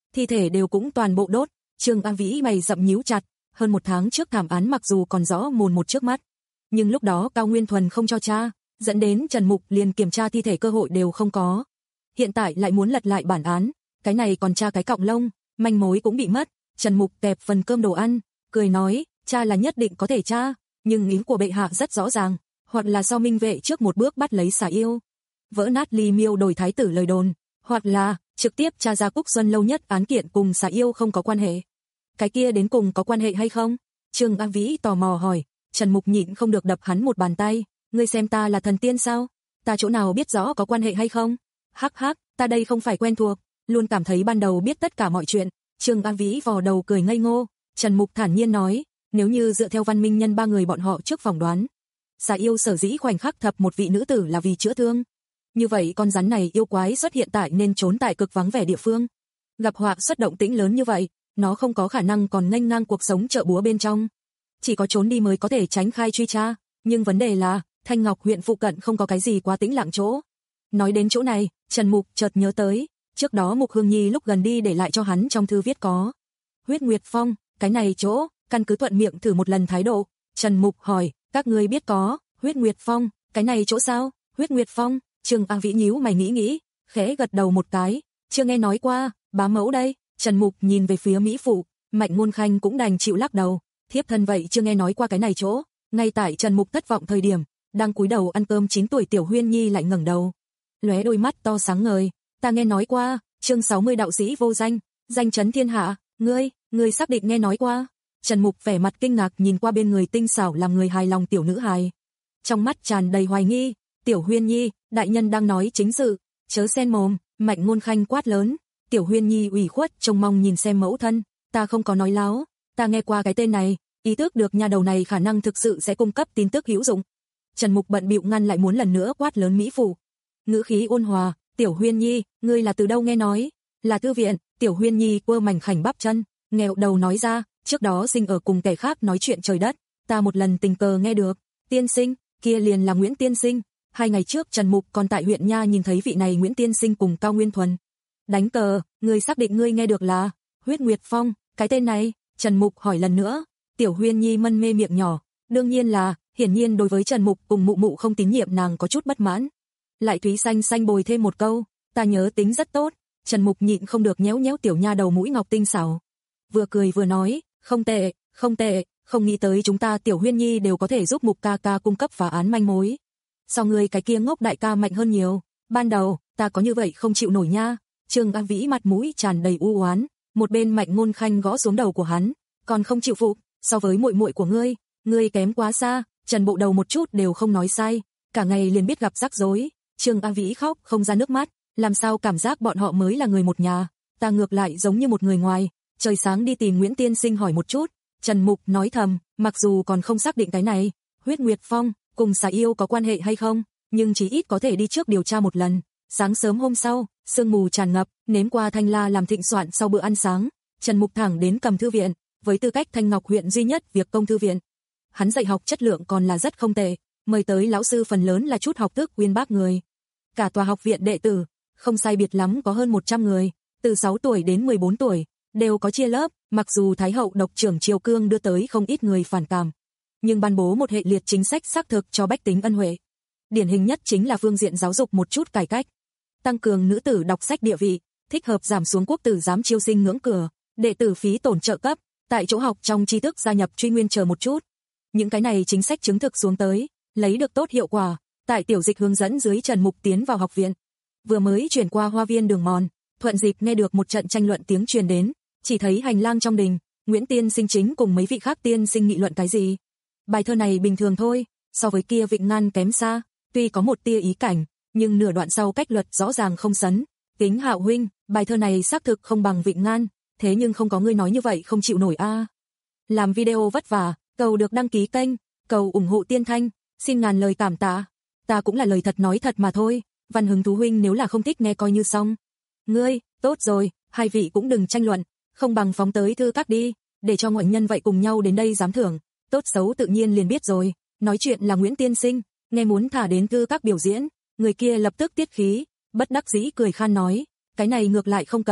thi thể đều cũng toàn bộ đốt. Trương A Vĩ mày rậm nhíu chặt, hơn một tháng trước thảm án mặc dù còn rõ mồn một trước mắt, nhưng lúc đó Cao Nguyên Thuần không cho tra, dẫn đến Trần Mục liền kiểm tra thi thể cơ hội đều không có. Hiện tại lại muốn lật lại bản án, cái này còn tra cái cọng lông, manh mối cũng bị mất. Trần Mục kẹp phần cơm đồ ăn, cười nói, cha là nhất định có thể tra, nhưng ý của bệ hạ rất rõ ràng, hoặc là do Minh Vệ trước một bước bắt lấy Xà Yêu, vỡ nát Ly Miêu đổi thái tử lời đồn, hoặc là trực tiếp tra ra Cúc Xuân lâu nhất án kiện cùng Xà Yêu không có quan hệ. Cái kia đến cùng có quan hệ hay không? Trương A Vĩ tò mò hỏi. Trần Mục nhịn không được đập hắn một bàn tay, ngươi xem ta là thần tiên sao? Ta chỗ nào biết rõ có quan hệ hay không? Hắc hắc, ta đây không phải quen thuộc, luôn cảm thấy ban đầu biết tất cả mọi chuyện. Trương A Vĩ vò đầu cười ngây ngô. Trần Mục thản nhiên nói, nếu như dựa theo Văn Minh Nhân ba người bọn họ trước phỏng đoán, Xà Yêu sở dĩ khoảnh khắc thập một vị nữ tử là vì chữa thương. Như vậy con rắn này yêu quái xuất hiện tại nên trốn tại cực vắng vẻ địa phương. Gặp họa xuất động tĩnh lớn như vậy, nó không có khả năng còn nghênh ngang cuộc sống chợ búa bên trong. Chỉ có trốn đi mới có thể tránh khai truy tra, nhưng vấn đề là, Thanh Ngọc huyện phụ cận không có cái gì quá tĩnh lặng chỗ. Nói đến chỗ này, Trần Mục chợt nhớ tới, trước đó Mục Hương Nhi lúc gần đi để lại cho hắn trong thư viết có Huyết Nguyệt Phong, cái này chỗ, căn cứ thuận miệng thử một lần thái độ. Trần Mục hỏi, các ngươi biết có Huyết Nguyệt Phong, cái này chỗ sao? Huyết Nguyệt Phong? Trương A Vĩ nhíu mày nghĩ nghĩ, khẽ gật đầu một cái, chưa nghe nói qua, bá mẫu đây. Trần Mục nhìn về phía Mỹ Phụ, Mạnh Ngôn Khanh cũng đành chịu lắc đầu, thiếp thân vậy chưa nghe nói qua cái này chỗ. Ngay tại Trần Mục thất vọng thời điểm, đang cúi đầu ăn cơm chín tuổi Tiểu Huyên Nhi lại ngẩng đầu, lóe đôi mắt to sáng ngời, ta nghe nói qua, chương sáu mươi đạo sĩ vô danh, danh chấn thiên hạ, ngươi, ngươi xác định nghe nói qua? Trần Mục vẻ mặt kinh ngạc nhìn qua bên người tinh xảo làm người hài lòng tiểu nữ hài, trong mắt tràn đầy hoài nghi. Tiểu Huyên Nhi, đại nhân đang nói chính sự, chớ xen mồm. Mạnh Ngôn Khanh quát lớn. Tiểu Huyên Nhi ủy khuất trông mong nhìn xem mẫu thân, ta không có nói láo, ta nghe qua cái tên này, ý thức được nhà đầu này khả năng thực sự sẽ cung cấp tin tức hữu dụng. Trần Mục bận bịu ngăn lại muốn lần nữa quát lớn Mỹ Phụ, ngữ khí ôn hòa, Tiểu Huyên Nhi, ngươi là từ đâu nghe nói? Là thư viện. Tiểu Huyên Nhi quơ mảnh khảnh bắp chân, nghẹo đầu nói ra, trước đó sinh ở cùng kẻ khác nói chuyện trời đất, ta một lần tình cờ nghe được. Tiên sinh, kia liền là Nguyễn Tiên Sinh. Hai ngày trước Trần Mục còn tại huyện Nha nhìn thấy vị này Nguyễn Tiên Sinh cùng Cao Nguyên Thuần đánh cờ, ngươi xác định ngươi nghe được là Huyết Nguyệt Phong, cái tên này? Trần Mục hỏi lần nữa. Tiểu Huyên Nhi mân mê miệng nhỏ, đương nhiên là, hiển nhiên đối với Trần Mục cùng mụ mụ không tín nhiệm nàng có chút bất mãn. Lại Thúy xanh xanh bồi thêm một câu, ta nhớ tính rất tốt. Trần Mục nhịn không được nhéo nhéo tiểu nha đầu mũi ngọc tinh xảo, vừa cười vừa nói, không tệ, không tệ, không nghĩ tới chúng ta Tiểu Huyên Nhi đều có thể giúp Mục ca ca cung cấp phá án manh mối. So người cái kia ngốc đại ca mạnh hơn nhiều, ban đầu, ta có như vậy không chịu nổi nha. Trương A Vĩ mặt mũi tràn đầy u oán, một bên Mạnh Ngôn Khanh gõ xuống đầu của hắn, còn không chịu phục, so với muội muội của ngươi, ngươi kém quá xa. Trần Bộ Đầu một chút đều không nói sai, cả ngày liền biết gặp rắc rối. Trương A Vĩ khóc không ra nước mắt, làm sao cảm giác bọn họ mới là người một nhà, ta ngược lại giống như một người ngoài. Trời sáng đi tìm Nguyễn Tiên Sinh hỏi một chút. Trần Mục nói thầm, mặc dù còn không xác định cái này Huyết Nguyệt Phong cùng Xà Yêu có quan hệ hay không, nhưng chí ít có thể đi trước điều tra một lần. Sáng sớm hôm sau, sương mù tràn ngập, nếm qua thanh la làm thịnh soạn sau bữa ăn sáng, Trần Mục thẳng đến Cầm thư viện, với tư cách Thanh Ngọc huyện duy nhất việc công thư viện. Hắn dạy học chất lượng còn là rất không tệ, mời tới lão sư phần lớn là chút học thức uyên bác người. Cả tòa học viện đệ tử, không sai biệt lắm có hơn một trăm người, từ sáu tuổi đến mười bốn tuổi, đều có chia lớp. Mặc dù Thái hậu độc trưởng Triều Cương đưa tới không ít người phản cảm, nhưng ban bố một hệ liệt chính sách xác thực cho bách tính ân huệ. Điển hình nhất chính là phương diện giáo dục một chút cải cách, tăng cường nữ tử đọc sách địa vị, thích hợp giảm xuống quốc tử giám chiêu sinh ngưỡng cửa, đệ tử phí tổn trợ cấp, tại chỗ học trong tri thức gia nhập truy nguyên chờ một chút. Những cái này chính sách chứng thực xuống tới, lấy được tốt hiệu quả. Tại tiểu dịch hướng dẫn dưới, Trần Mục tiến vào học viện, vừa mới chuyển qua hoa viên đường mòn, thuận dịp nghe được một trận tranh luận tiếng truyền đến. Chỉ thấy hành lang trong đình, Nguyễn Tiên Sinh chính cùng mấy vị khác tiên sinh nghị luận cái gì. Bài thơ này bình thường thôi, so với kia Vịnh Ngan kém xa, tuy có một tia ý cảnh, nhưng nửa đoạn sau cách luật rõ ràng không sấn. Kính Hạo huynh, bài thơ này xác thực không bằng Vịnh Ngan, thế nhưng không có ngươi nói như vậy không chịu nổi a. À. Làm video vất vả, cầu được đăng ký kênh, cầu ủng hộ Tiên Thanh, xin ngàn lời cảm tạ. Ta cũng là lời thật nói thật mà thôi, Văn Hứng Thú huynh nếu là không thích nghe coi như xong. Ngươi, tốt rồi, hai vị cũng đừng tranh luận, không bằng phóng tới thư các đi, để cho ngoại nhân vậy cùng nhau đến đây giám thưởng, tốt xấu tự nhiên liền biết rồi. Nói chuyện là Nguyễn Tiên Sinh, nghe muốn thả đến thư các biểu diễn, người kia lập tức tiết khí, bất đắc dĩ cười khan nói, cái này ngược lại không cần,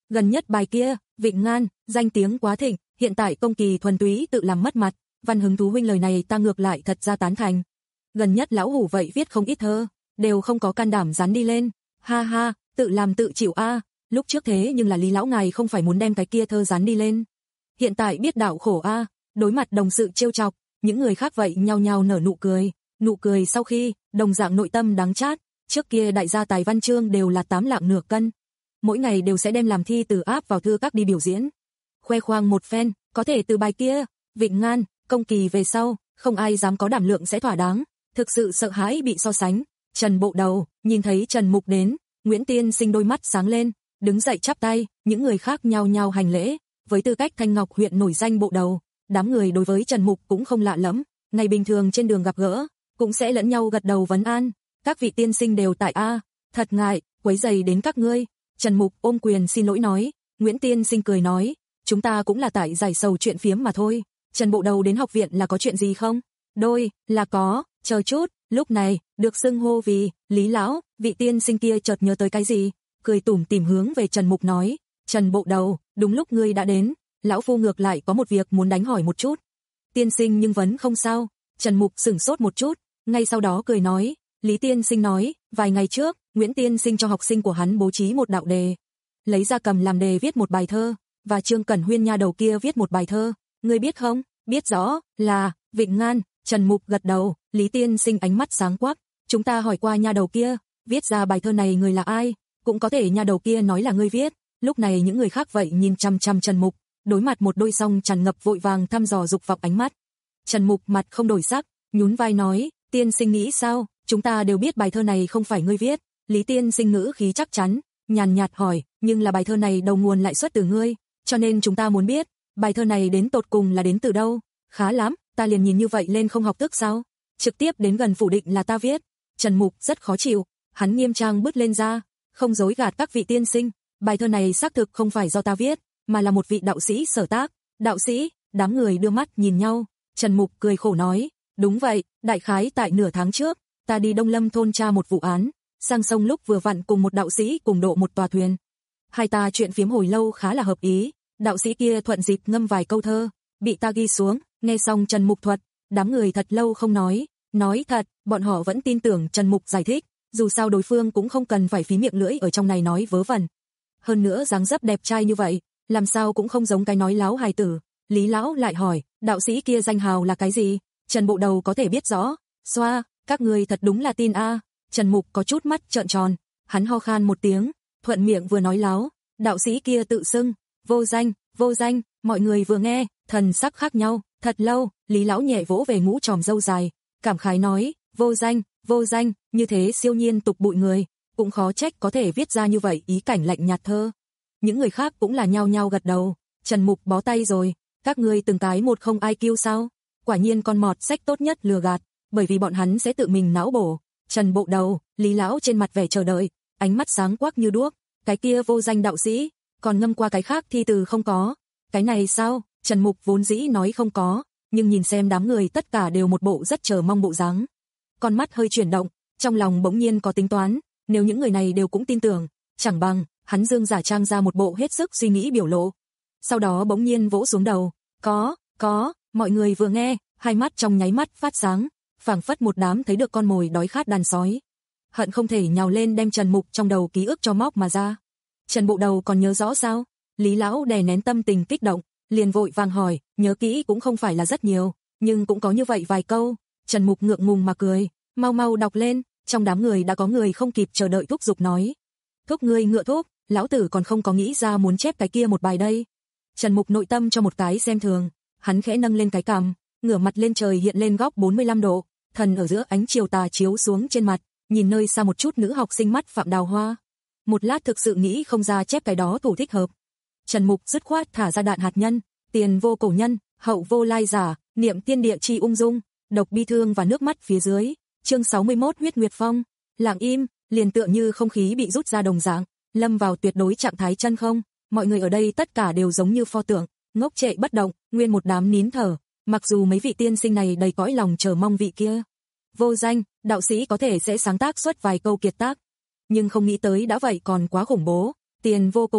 Gần nhất bài kia, Vịnh Ngan, danh tiếng quá thịnh, hiện tại công kỳ thuần túy tự làm mất mặt, Văn Hứng Thú huynh lời này ta ngược lại thật ra tán thành. Gần nhất lão hủ vậy viết không ít thơ, đều không có can đảm dán đi lên. Ha ha, tự làm tự chịu a, lúc trước thế nhưng là Lý lão ngài không phải muốn đem cái kia thơ dán đi lên. Hiện tại biết đạo khổ a, đối mặt đồng sự trêu chọc, những người khác vậy nhao nhao nở nụ cười, nụ cười sau khi, đồng dạng nội tâm đắng chát, trước kia đại gia tài văn chương đều là tám lạng nửa cân. Mỗi ngày đều sẽ đem làm thi từ áp vào thư các đi biểu diễn. Khoe khoang một phen, có thể từ bài kia, Vịnh Ngan, công kỳ về sau, không ai dám có đảm lượng sẽ thỏa đáng, thực sự sợ hãi bị so sánh. Trần Bộ Đầu, nhìn thấy Trần Mục đến, Nguyễn Tiên Sinh đôi mắt sáng lên, đứng dậy chắp tay, những người khác nhao nhao hành lễ, với tư cách Thanh Ngọc huyện nổi danh bộ đầu, đám người đối với Trần Mục cũng không lạ lẫm, ngày bình thường trên đường gặp gỡ, cũng sẽ lẫn nhau gật đầu vấn an, các vị tiên sinh đều tại a, thật ngại, quấy rầy đến các ngươi. Trần Mục ôm quyền xin lỗi nói, Nguyễn Tiên Sinh cười nói, chúng ta cũng là tại giải sầu chuyện phiếm mà thôi. Trần Bộ Đầu đến học viện là có chuyện gì không? Đôi, là có, chờ chút, lúc này, được xưng hô vì, Lý Lão, vị tiên sinh kia chợt nhớ tới cái gì, cười tủm tỉm hướng về Trần Mục nói, Trần Bộ Đầu, đúng lúc ngươi đã đến, lão phu ngược lại có một việc muốn đánh hỏi một chút. Tiên sinh nhưng vẫn không sao, Trần Mục sửng sốt một chút, ngay sau đó cười nói, Lý tiên sinh nói, vài ngày trước, Nguyễn tiên sinh cho học sinh của hắn bố trí một đạo đề, lấy ra cầm làm đề viết một bài thơ, và Trương Cẩn Huyên nha đầu kia viết một bài thơ, ngươi biết không? Biết rõ, là, Vịnh Ngan. Trần Mục gật đầu, Lý tiên sinh ánh mắt sáng quắc, chúng ta hỏi qua nha đầu kia, viết ra bài thơ này người là ai, cũng có thể nha đầu kia nói là ngươi viết. Lúc này những người khác vậy nhìn chăm chăm Trần Mục, đối mặt một đôi song tràn ngập vội vàng thăm dò dục vọng ánh mắt. Trần Mục mặt không đổi sắc, nhún vai nói, tiên sinh nghĩ sao, chúng ta đều biết bài thơ này không phải ngươi viết. Lý tiên sinh ngữ khí chắc chắn, nhàn nhạt hỏi, nhưng là bài thơ này đầu nguồn lại xuất từ ngươi, cho nên chúng ta muốn biết, bài thơ này đến tột cùng là đến từ đâu. Khá lắm, ta liền nhìn như vậy lên không học tức sao? Trực tiếp đến gần phủ định là ta viết. Trần Mục rất khó chịu, hắn nghiêm trang bứt lên ra, không dối gạt các vị tiên sinh, bài thơ này xác thực không phải do ta viết, mà là một vị đạo sĩ sở tác. Đạo sĩ? Đám người đưa mắt nhìn nhau, Trần Mục cười khổ nói, đúng vậy, đại khái tại nửa tháng trước, ta đi Đông Lâm thôn tra một vụ án, sang sông lúc vừa vặn cùng một đạo sĩ cùng độ một tòa thuyền. Hai ta chuyện phiếm hồi lâu khá là hợp ý, đạo sĩ kia thuận dịp ngâm vài câu thơ, bị ta ghi xuống. Nghe xong Trần Mục thuật, đám người thật lâu không nói, nói thật, bọn họ vẫn tin tưởng Trần Mục giải thích, dù sao đối phương cũng không cần phải phí miệng lưỡi ở trong này nói vớ vẩn. Hơn nữa dáng dấp đẹp trai như vậy, làm sao cũng không giống cái nói láo hài tử. Lý Lão lại hỏi, đạo sĩ kia danh hào là cái gì? Trần Bộ Đầu có thể biết rõ. Xoa, các người thật đúng là tin a. Trần Mục có chút mắt trợn tròn, hắn ho khan một tiếng, thuận miệng vừa nói láo, đạo sĩ kia tự xưng, vô danh, vô danh, mọi người vừa nghe, thần sắc khác nhau. Thật lâu, Lý Lão nhẹ vỗ về mũ tròm râu dài, cảm khái nói, vô danh, vô danh, như thế siêu nhiên tục bụi người, cũng khó trách có thể viết ra như vậy ý cảnh lạnh nhạt thơ. Những người khác cũng là nhao nhao gật đầu, Trần Mục bó tay rồi, các ngươi từng cái một không ai kiêu sao? Quả nhiên con mọt sách tốt nhất lừa gạt, bởi vì bọn hắn sẽ tự mình não bổ. Trần Bộ Đầu, Lý Lão trên mặt vẻ chờ đợi, ánh mắt sáng quắc như đuốc, cái kia vô danh đạo sĩ, còn ngâm qua cái khác thi từ không có. Cái này sao? Trần Mục vốn dĩ nói không có, nhưng nhìn xem đám người tất cả đều một bộ rất chờ mong bộ dáng. Con mắt hơi chuyển động, trong lòng bỗng nhiên có tính toán, nếu những người này đều cũng tin tưởng, chẳng bằng, hắn dương giả trang ra một bộ hết sức suy nghĩ biểu lộ. Sau đó bỗng nhiên vỗ xuống đầu, có, có, mọi người vừa nghe, hai mắt trong nháy mắt phát sáng, phảng phất một đám thấy được con mồi đói khát đàn sói. Hận không thể nhào lên đem Trần Mục trong đầu ký ức cho móc mà ra. Trần Bộ Đầu còn nhớ rõ sao? Lý Lão đè nén tâm tình kích động, liền vội vàng hỏi, nhớ kỹ cũng không phải là rất nhiều, nhưng cũng có như vậy vài câu. Trần Mục ngượng ngùng mà cười, mau mau đọc lên. Trong đám người đã có người không kịp chờ đợi thúc giục nói, thúc ngươi ngựa thúc, lão tử còn không có nghĩ ra muốn chép cái kia một bài đây. Trần Mục nội tâm cho một cái xem thường, hắn khẽ nâng lên cái cằm, ngửa mặt lên trời hiện lên góc bốn mươi lăm độ, thần ở giữa ánh chiều tà chiếu xuống trên mặt, nhìn nơi xa một chút nữ học sinh mắt Phạm Đào Hoa. Một lát thực sự nghĩ không ra chép cái đó thủ thích hợp. Trần Mục dứt khoát thả ra đạn hạt nhân, tiền vô cổ nhân, hậu vô lai giả, niệm tiên địa chi ung dung, độc bi thương và nước mắt phía dưới. Chương sáu mươi mốt huyết nguyệt phong, lặng im, liền tựa như không khí bị rút ra đồng dạng, lâm vào tuyệt đối trạng thái chân không. Mọi người ở đây tất cả đều giống như pho tượng, ngốc trệ bất động, nguyên một đám nín thở. Mặc dù mấy vị tiên sinh này đầy cõi lòng chờ mong vị kia vô danh đạo sĩ có thể sẽ sáng tác xuất vài câu kiệt tác, nhưng không nghĩ tới đã vậy còn quá khủng bố. Tiền vô cổ nhân,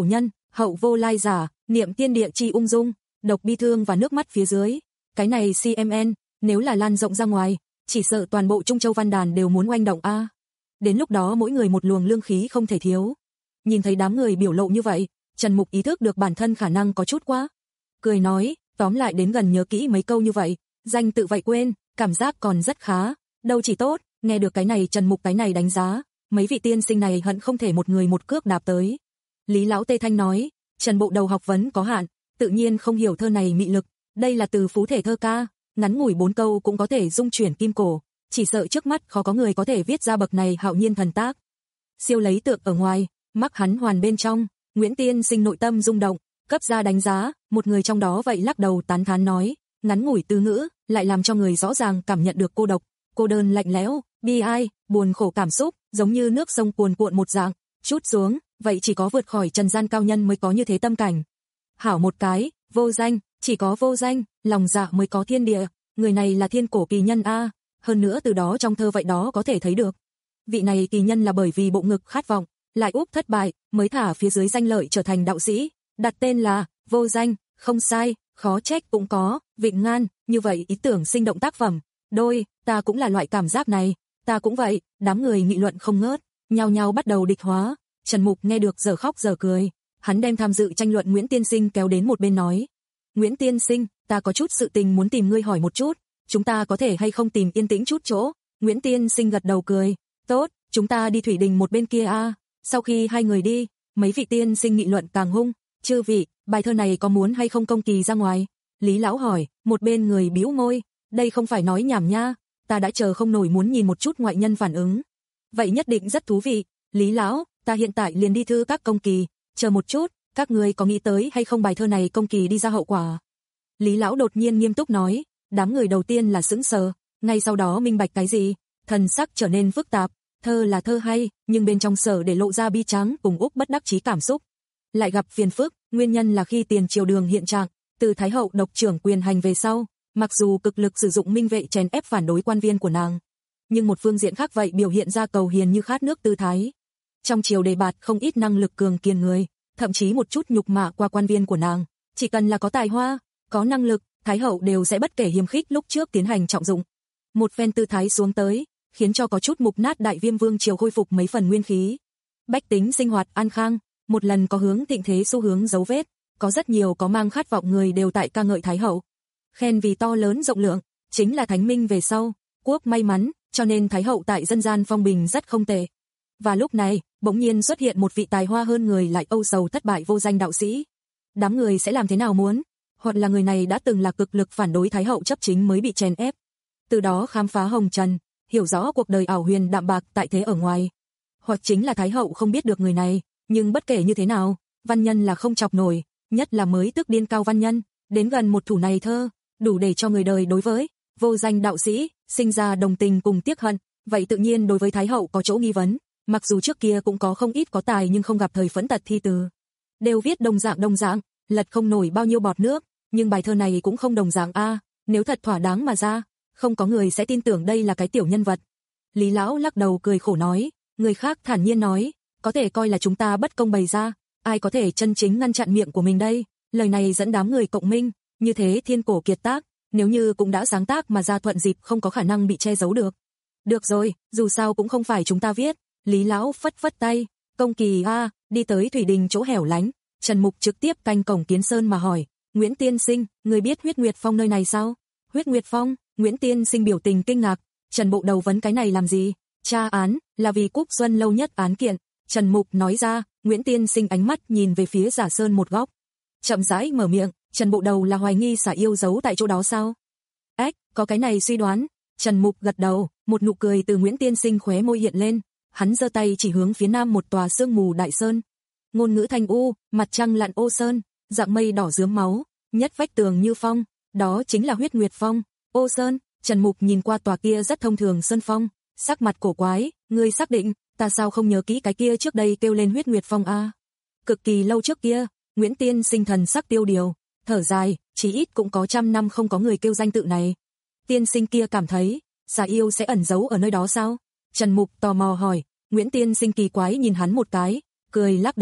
hậu vô lai giả, niệm thiên địa chi ung dung, độc bi thương và nước mắt phía dưới. Cái này xê em en, nếu là lan rộng ra ngoài, chỉ sợ toàn bộ Trung Châu văn đàn đều muốn oanh động a. Đến lúc đó mỗi người một luồng lương khí không thể thiếu. Nhìn thấy đám người biểu lộ như vậy, Trần Mục ý thức được bản thân khả năng có chút quá. Cười nói, tóm lại đến gần nhớ kỹ mấy câu như vậy, danh tự vậy quên, cảm giác còn rất khá, đâu chỉ tốt. Nghe được cái này Trần Mục cái này đánh giá, mấy vị tiên sinh này hận không thể một người một cước đạp tới. Lý lão Tê Thanh nói, Trần bộ đầu học vấn có hạn, tự nhiên không hiểu thơ này mị lực, đây là từ phú thể thơ ca, ngắn ngủi bốn câu cũng có thể dung chuyển kim cổ, chỉ sợ trước mắt khó có người có thể viết ra bậc này hạo nhiên thần tác. Siêu lấy tượng ở ngoài, mắc hắn hoàn bên trong, Nguyễn tiên sinh nội tâm rung động, cấp ra đánh giá, một người trong đó vậy lắc đầu tán thán nói, ngắn ngủi từ ngữ, lại làm cho người rõ ràng cảm nhận được cô độc, cô đơn lạnh lẽo, bi ai, buồn khổ cảm xúc, giống như nước sông cuồn cuộn một dạng, chút xuống, vậy chỉ có vượt khỏi trần gian cao nhân mới có như thế tâm cảnh. Hảo một cái, vô danh, chỉ có vô danh, lòng dạ mới có thiên địa, người này là thiên cổ kỳ nhân a, hơn nữa từ đó trong thơ vậy đó có thể thấy được. Vị này kỳ nhân là bởi vì bộ ngực khát vọng, lại úp thất bại, mới thả phía dưới danh lợi trở thành đạo sĩ, đặt tên là vô danh, không sai, khó trách cũng có, Vịnh Ngan, như vậy ý tưởng sinh động tác phẩm. Đôi, ta cũng là loại cảm giác này, ta cũng vậy, đám người nghị luận không ngớt, nhao nhao bắt đầu địch hóa. Trần Mục nghe được giờ khóc giờ cười, hắn đem tham dự tranh luận Nguyễn tiên sinh kéo đến một bên nói, Nguyễn tiên sinh, ta có chút sự tình muốn tìm ngươi hỏi một chút, chúng ta có thể hay không tìm yên tĩnh chút chỗ. Nguyễn tiên sinh gật đầu cười, tốt, chúng ta đi thủy đình một bên kia a. Sau khi hai người đi, mấy vị tiên sinh nghị luận càng hung, chư vị, bài thơ này có muốn hay không công kỳ ra ngoài? Lý lão hỏi, một bên người bĩu môi, đây không phải nói nhảm nha, ta đã chờ không nổi muốn nhìn một chút ngoại nhân phản ứng. Vậy nhất định rất thú vị, Lý lão, ta hiện tại liền đi thư các công kỳ, chờ một chút, các người có nghĩ tới hay không bài thơ này công kỳ đi ra hậu quả? Lý lão đột nhiên nghiêm túc nói, đám người đầu tiên là sững sờ, ngay sau đó minh bạch cái gì, thần sắc trở nên phức tạp, thơ là thơ hay, nhưng bên trong sở để lộ ra bi tráng cùng úc bất đắc chí cảm xúc. Lại gặp phiền phức, nguyên nhân là khi tiền triều đường hiện trạng, từ Thái hậu độc trưởng quyền hành về sau, mặc dù cực lực sử dụng minh vệ chèn ép phản đối quan viên của nàng, nhưng một phương diện khác vậy biểu hiện ra cầu hiền như khát nước tư thái. Trong triều đề bạt không ít năng lực cường kiên người, thậm chí một chút nhục mạ qua quan viên của nàng, chỉ cần là có tài hoa, có năng lực, Thái hậu đều sẽ bất kể hiềm khích lúc trước tiến hành trọng dụng. Một phen tư thái xuống tới, khiến cho có chút mục nát Đại Viêm vương triều khôi phục mấy phần nguyên khí. Bách tính sinh hoạt an khang, một lần có hướng thịnh thế xu hướng dấu vết, có rất nhiều có mang khát vọng người đều tại ca ngợi Thái hậu. Khen vì to lớn rộng lượng, chính là thánh minh về sau, quốc may mắn, cho nên Thái hậu tại dân gian phong bình rất không tệ. Và lúc này, bỗng nhiên xuất hiện một vị tài hoa hơn người lại âu sầu thất bại vô danh đạo sĩ. Đám người sẽ làm thế nào muốn? Hoặc là người này đã từng là cực lực phản đối Thái hậu chấp chính mới bị chèn ép. Từ đó khám phá hồng trần, hiểu rõ cuộc đời ảo huyền đạm bạc tại thế ở ngoài. Hoặc chính là Thái hậu không biết được người này, nhưng bất kể như thế nào, văn nhân là không chọc nổi, nhất là mới tức điên cao văn nhân, đến gần một thủ này thơ, đủ để cho người đời đối với vô danh đạo sĩ sinh ra đồng tình cùng tiếc hận, vậy tự nhiên đối với Thái hậu có chỗ nghi vấn, mặc dù trước kia cũng có không ít có tài nhưng không gặp thời phẫn tật thi từ. Đều viết đồng dạng đồng dạng, lật không nổi bao nhiêu bọt nước, nhưng bài thơ này cũng không đồng dạng a, nếu thật thỏa đáng mà ra, không có người sẽ tin tưởng đây là cái tiểu nhân vật. Lý lão lắc đầu cười khổ nói, người khác thản nhiên nói, có thể coi là chúng ta bất công bày ra, ai có thể chân chính ngăn chặn miệng của mình đây, lời này dẫn đám người cộng minh, như thế thiên cổ kiệt tác, nếu như cũng đã sáng tác mà ra thuận dịp không có khả năng bị che giấu được. Được rồi, dù sao cũng không phải chúng ta viết, Lý lão phất phất tay, công kỳ a, đi tới thủy đình chỗ hẻo lánh, Trần Mục trực tiếp canh cổng Kiến Sơn mà hỏi, Nguyễn tiên sinh, người biết Huyết Nguyệt Phong nơi này sao? Huyết Nguyệt Phong, Nguyễn tiên sinh biểu tình kinh ngạc, Trần bộ đầu vấn cái này làm gì? Tra án, là vì Cúc Xuân lâu nhất án kiện, Trần Mục nói ra, Nguyễn tiên sinh ánh mắt nhìn về phía Giả Sơn một góc. Chậm rãi mở miệng, Trần bộ đầu là hoài nghi xả yêu giấu tại chỗ đó sao? Ếch, có cái này suy đoán, Trần Mục gật đầu, một nụ cười từ Nguyễn tiên sinh khóe môi hiện lên, hắn giơ tay chỉ hướng phía nam một tòa sương mù đại sơn. Ngôn ngữ thanh u, mặt trăng lặn ô sơn, dạng mây đỏ rướm máu, nhất vách tường như phong, đó chính là Huyết Nguyệt Phong. Ô sơn, Trần Mục nhìn qua tòa kia rất thông thường sơn phong, sắc mặt cổ quái, ngươi xác định, ta sao không nhớ kỹ cái kia trước đây kêu lên Huyết Nguyệt Phong a? Cực kỳ lâu trước kia, Nguyễn tiên sinh thần sắc tiêu điều, thở dài, chỉ ít cũng có trăm năm không có người kêu danh tự này. Tiên sinh kia cảm thấy, xà yêu sẽ ẩn giấu ở nơi đó sao? Trần Mục tò mò hỏi, Nguyễn tiên sinh kỳ quái nhìn hắn một cái, cười lắc đầu,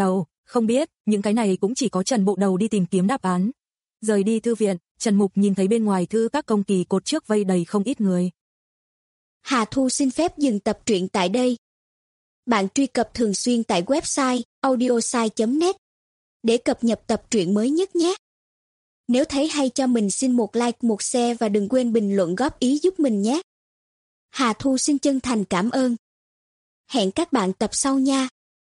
Không biết, những cái này cũng chỉ có Trần bộ đầu đi tìm kiếm đáp án. Rời đi thư viện, Trần Mục nhìn thấy bên ngoài thư các công kỳ cột trước vây đầy không ít người. Hà Thu xin phép dừng tập truyện tại đây. Bạn truy cập thường xuyên tại website audiosai chấm net để cập nhật tập truyện mới nhất nhé. Nếu thấy hay cho mình xin một like, một share và đừng quên bình luận góp ý giúp mình nhé. Hà Thu xin chân thành cảm ơn. Hẹn các bạn tập sau nha.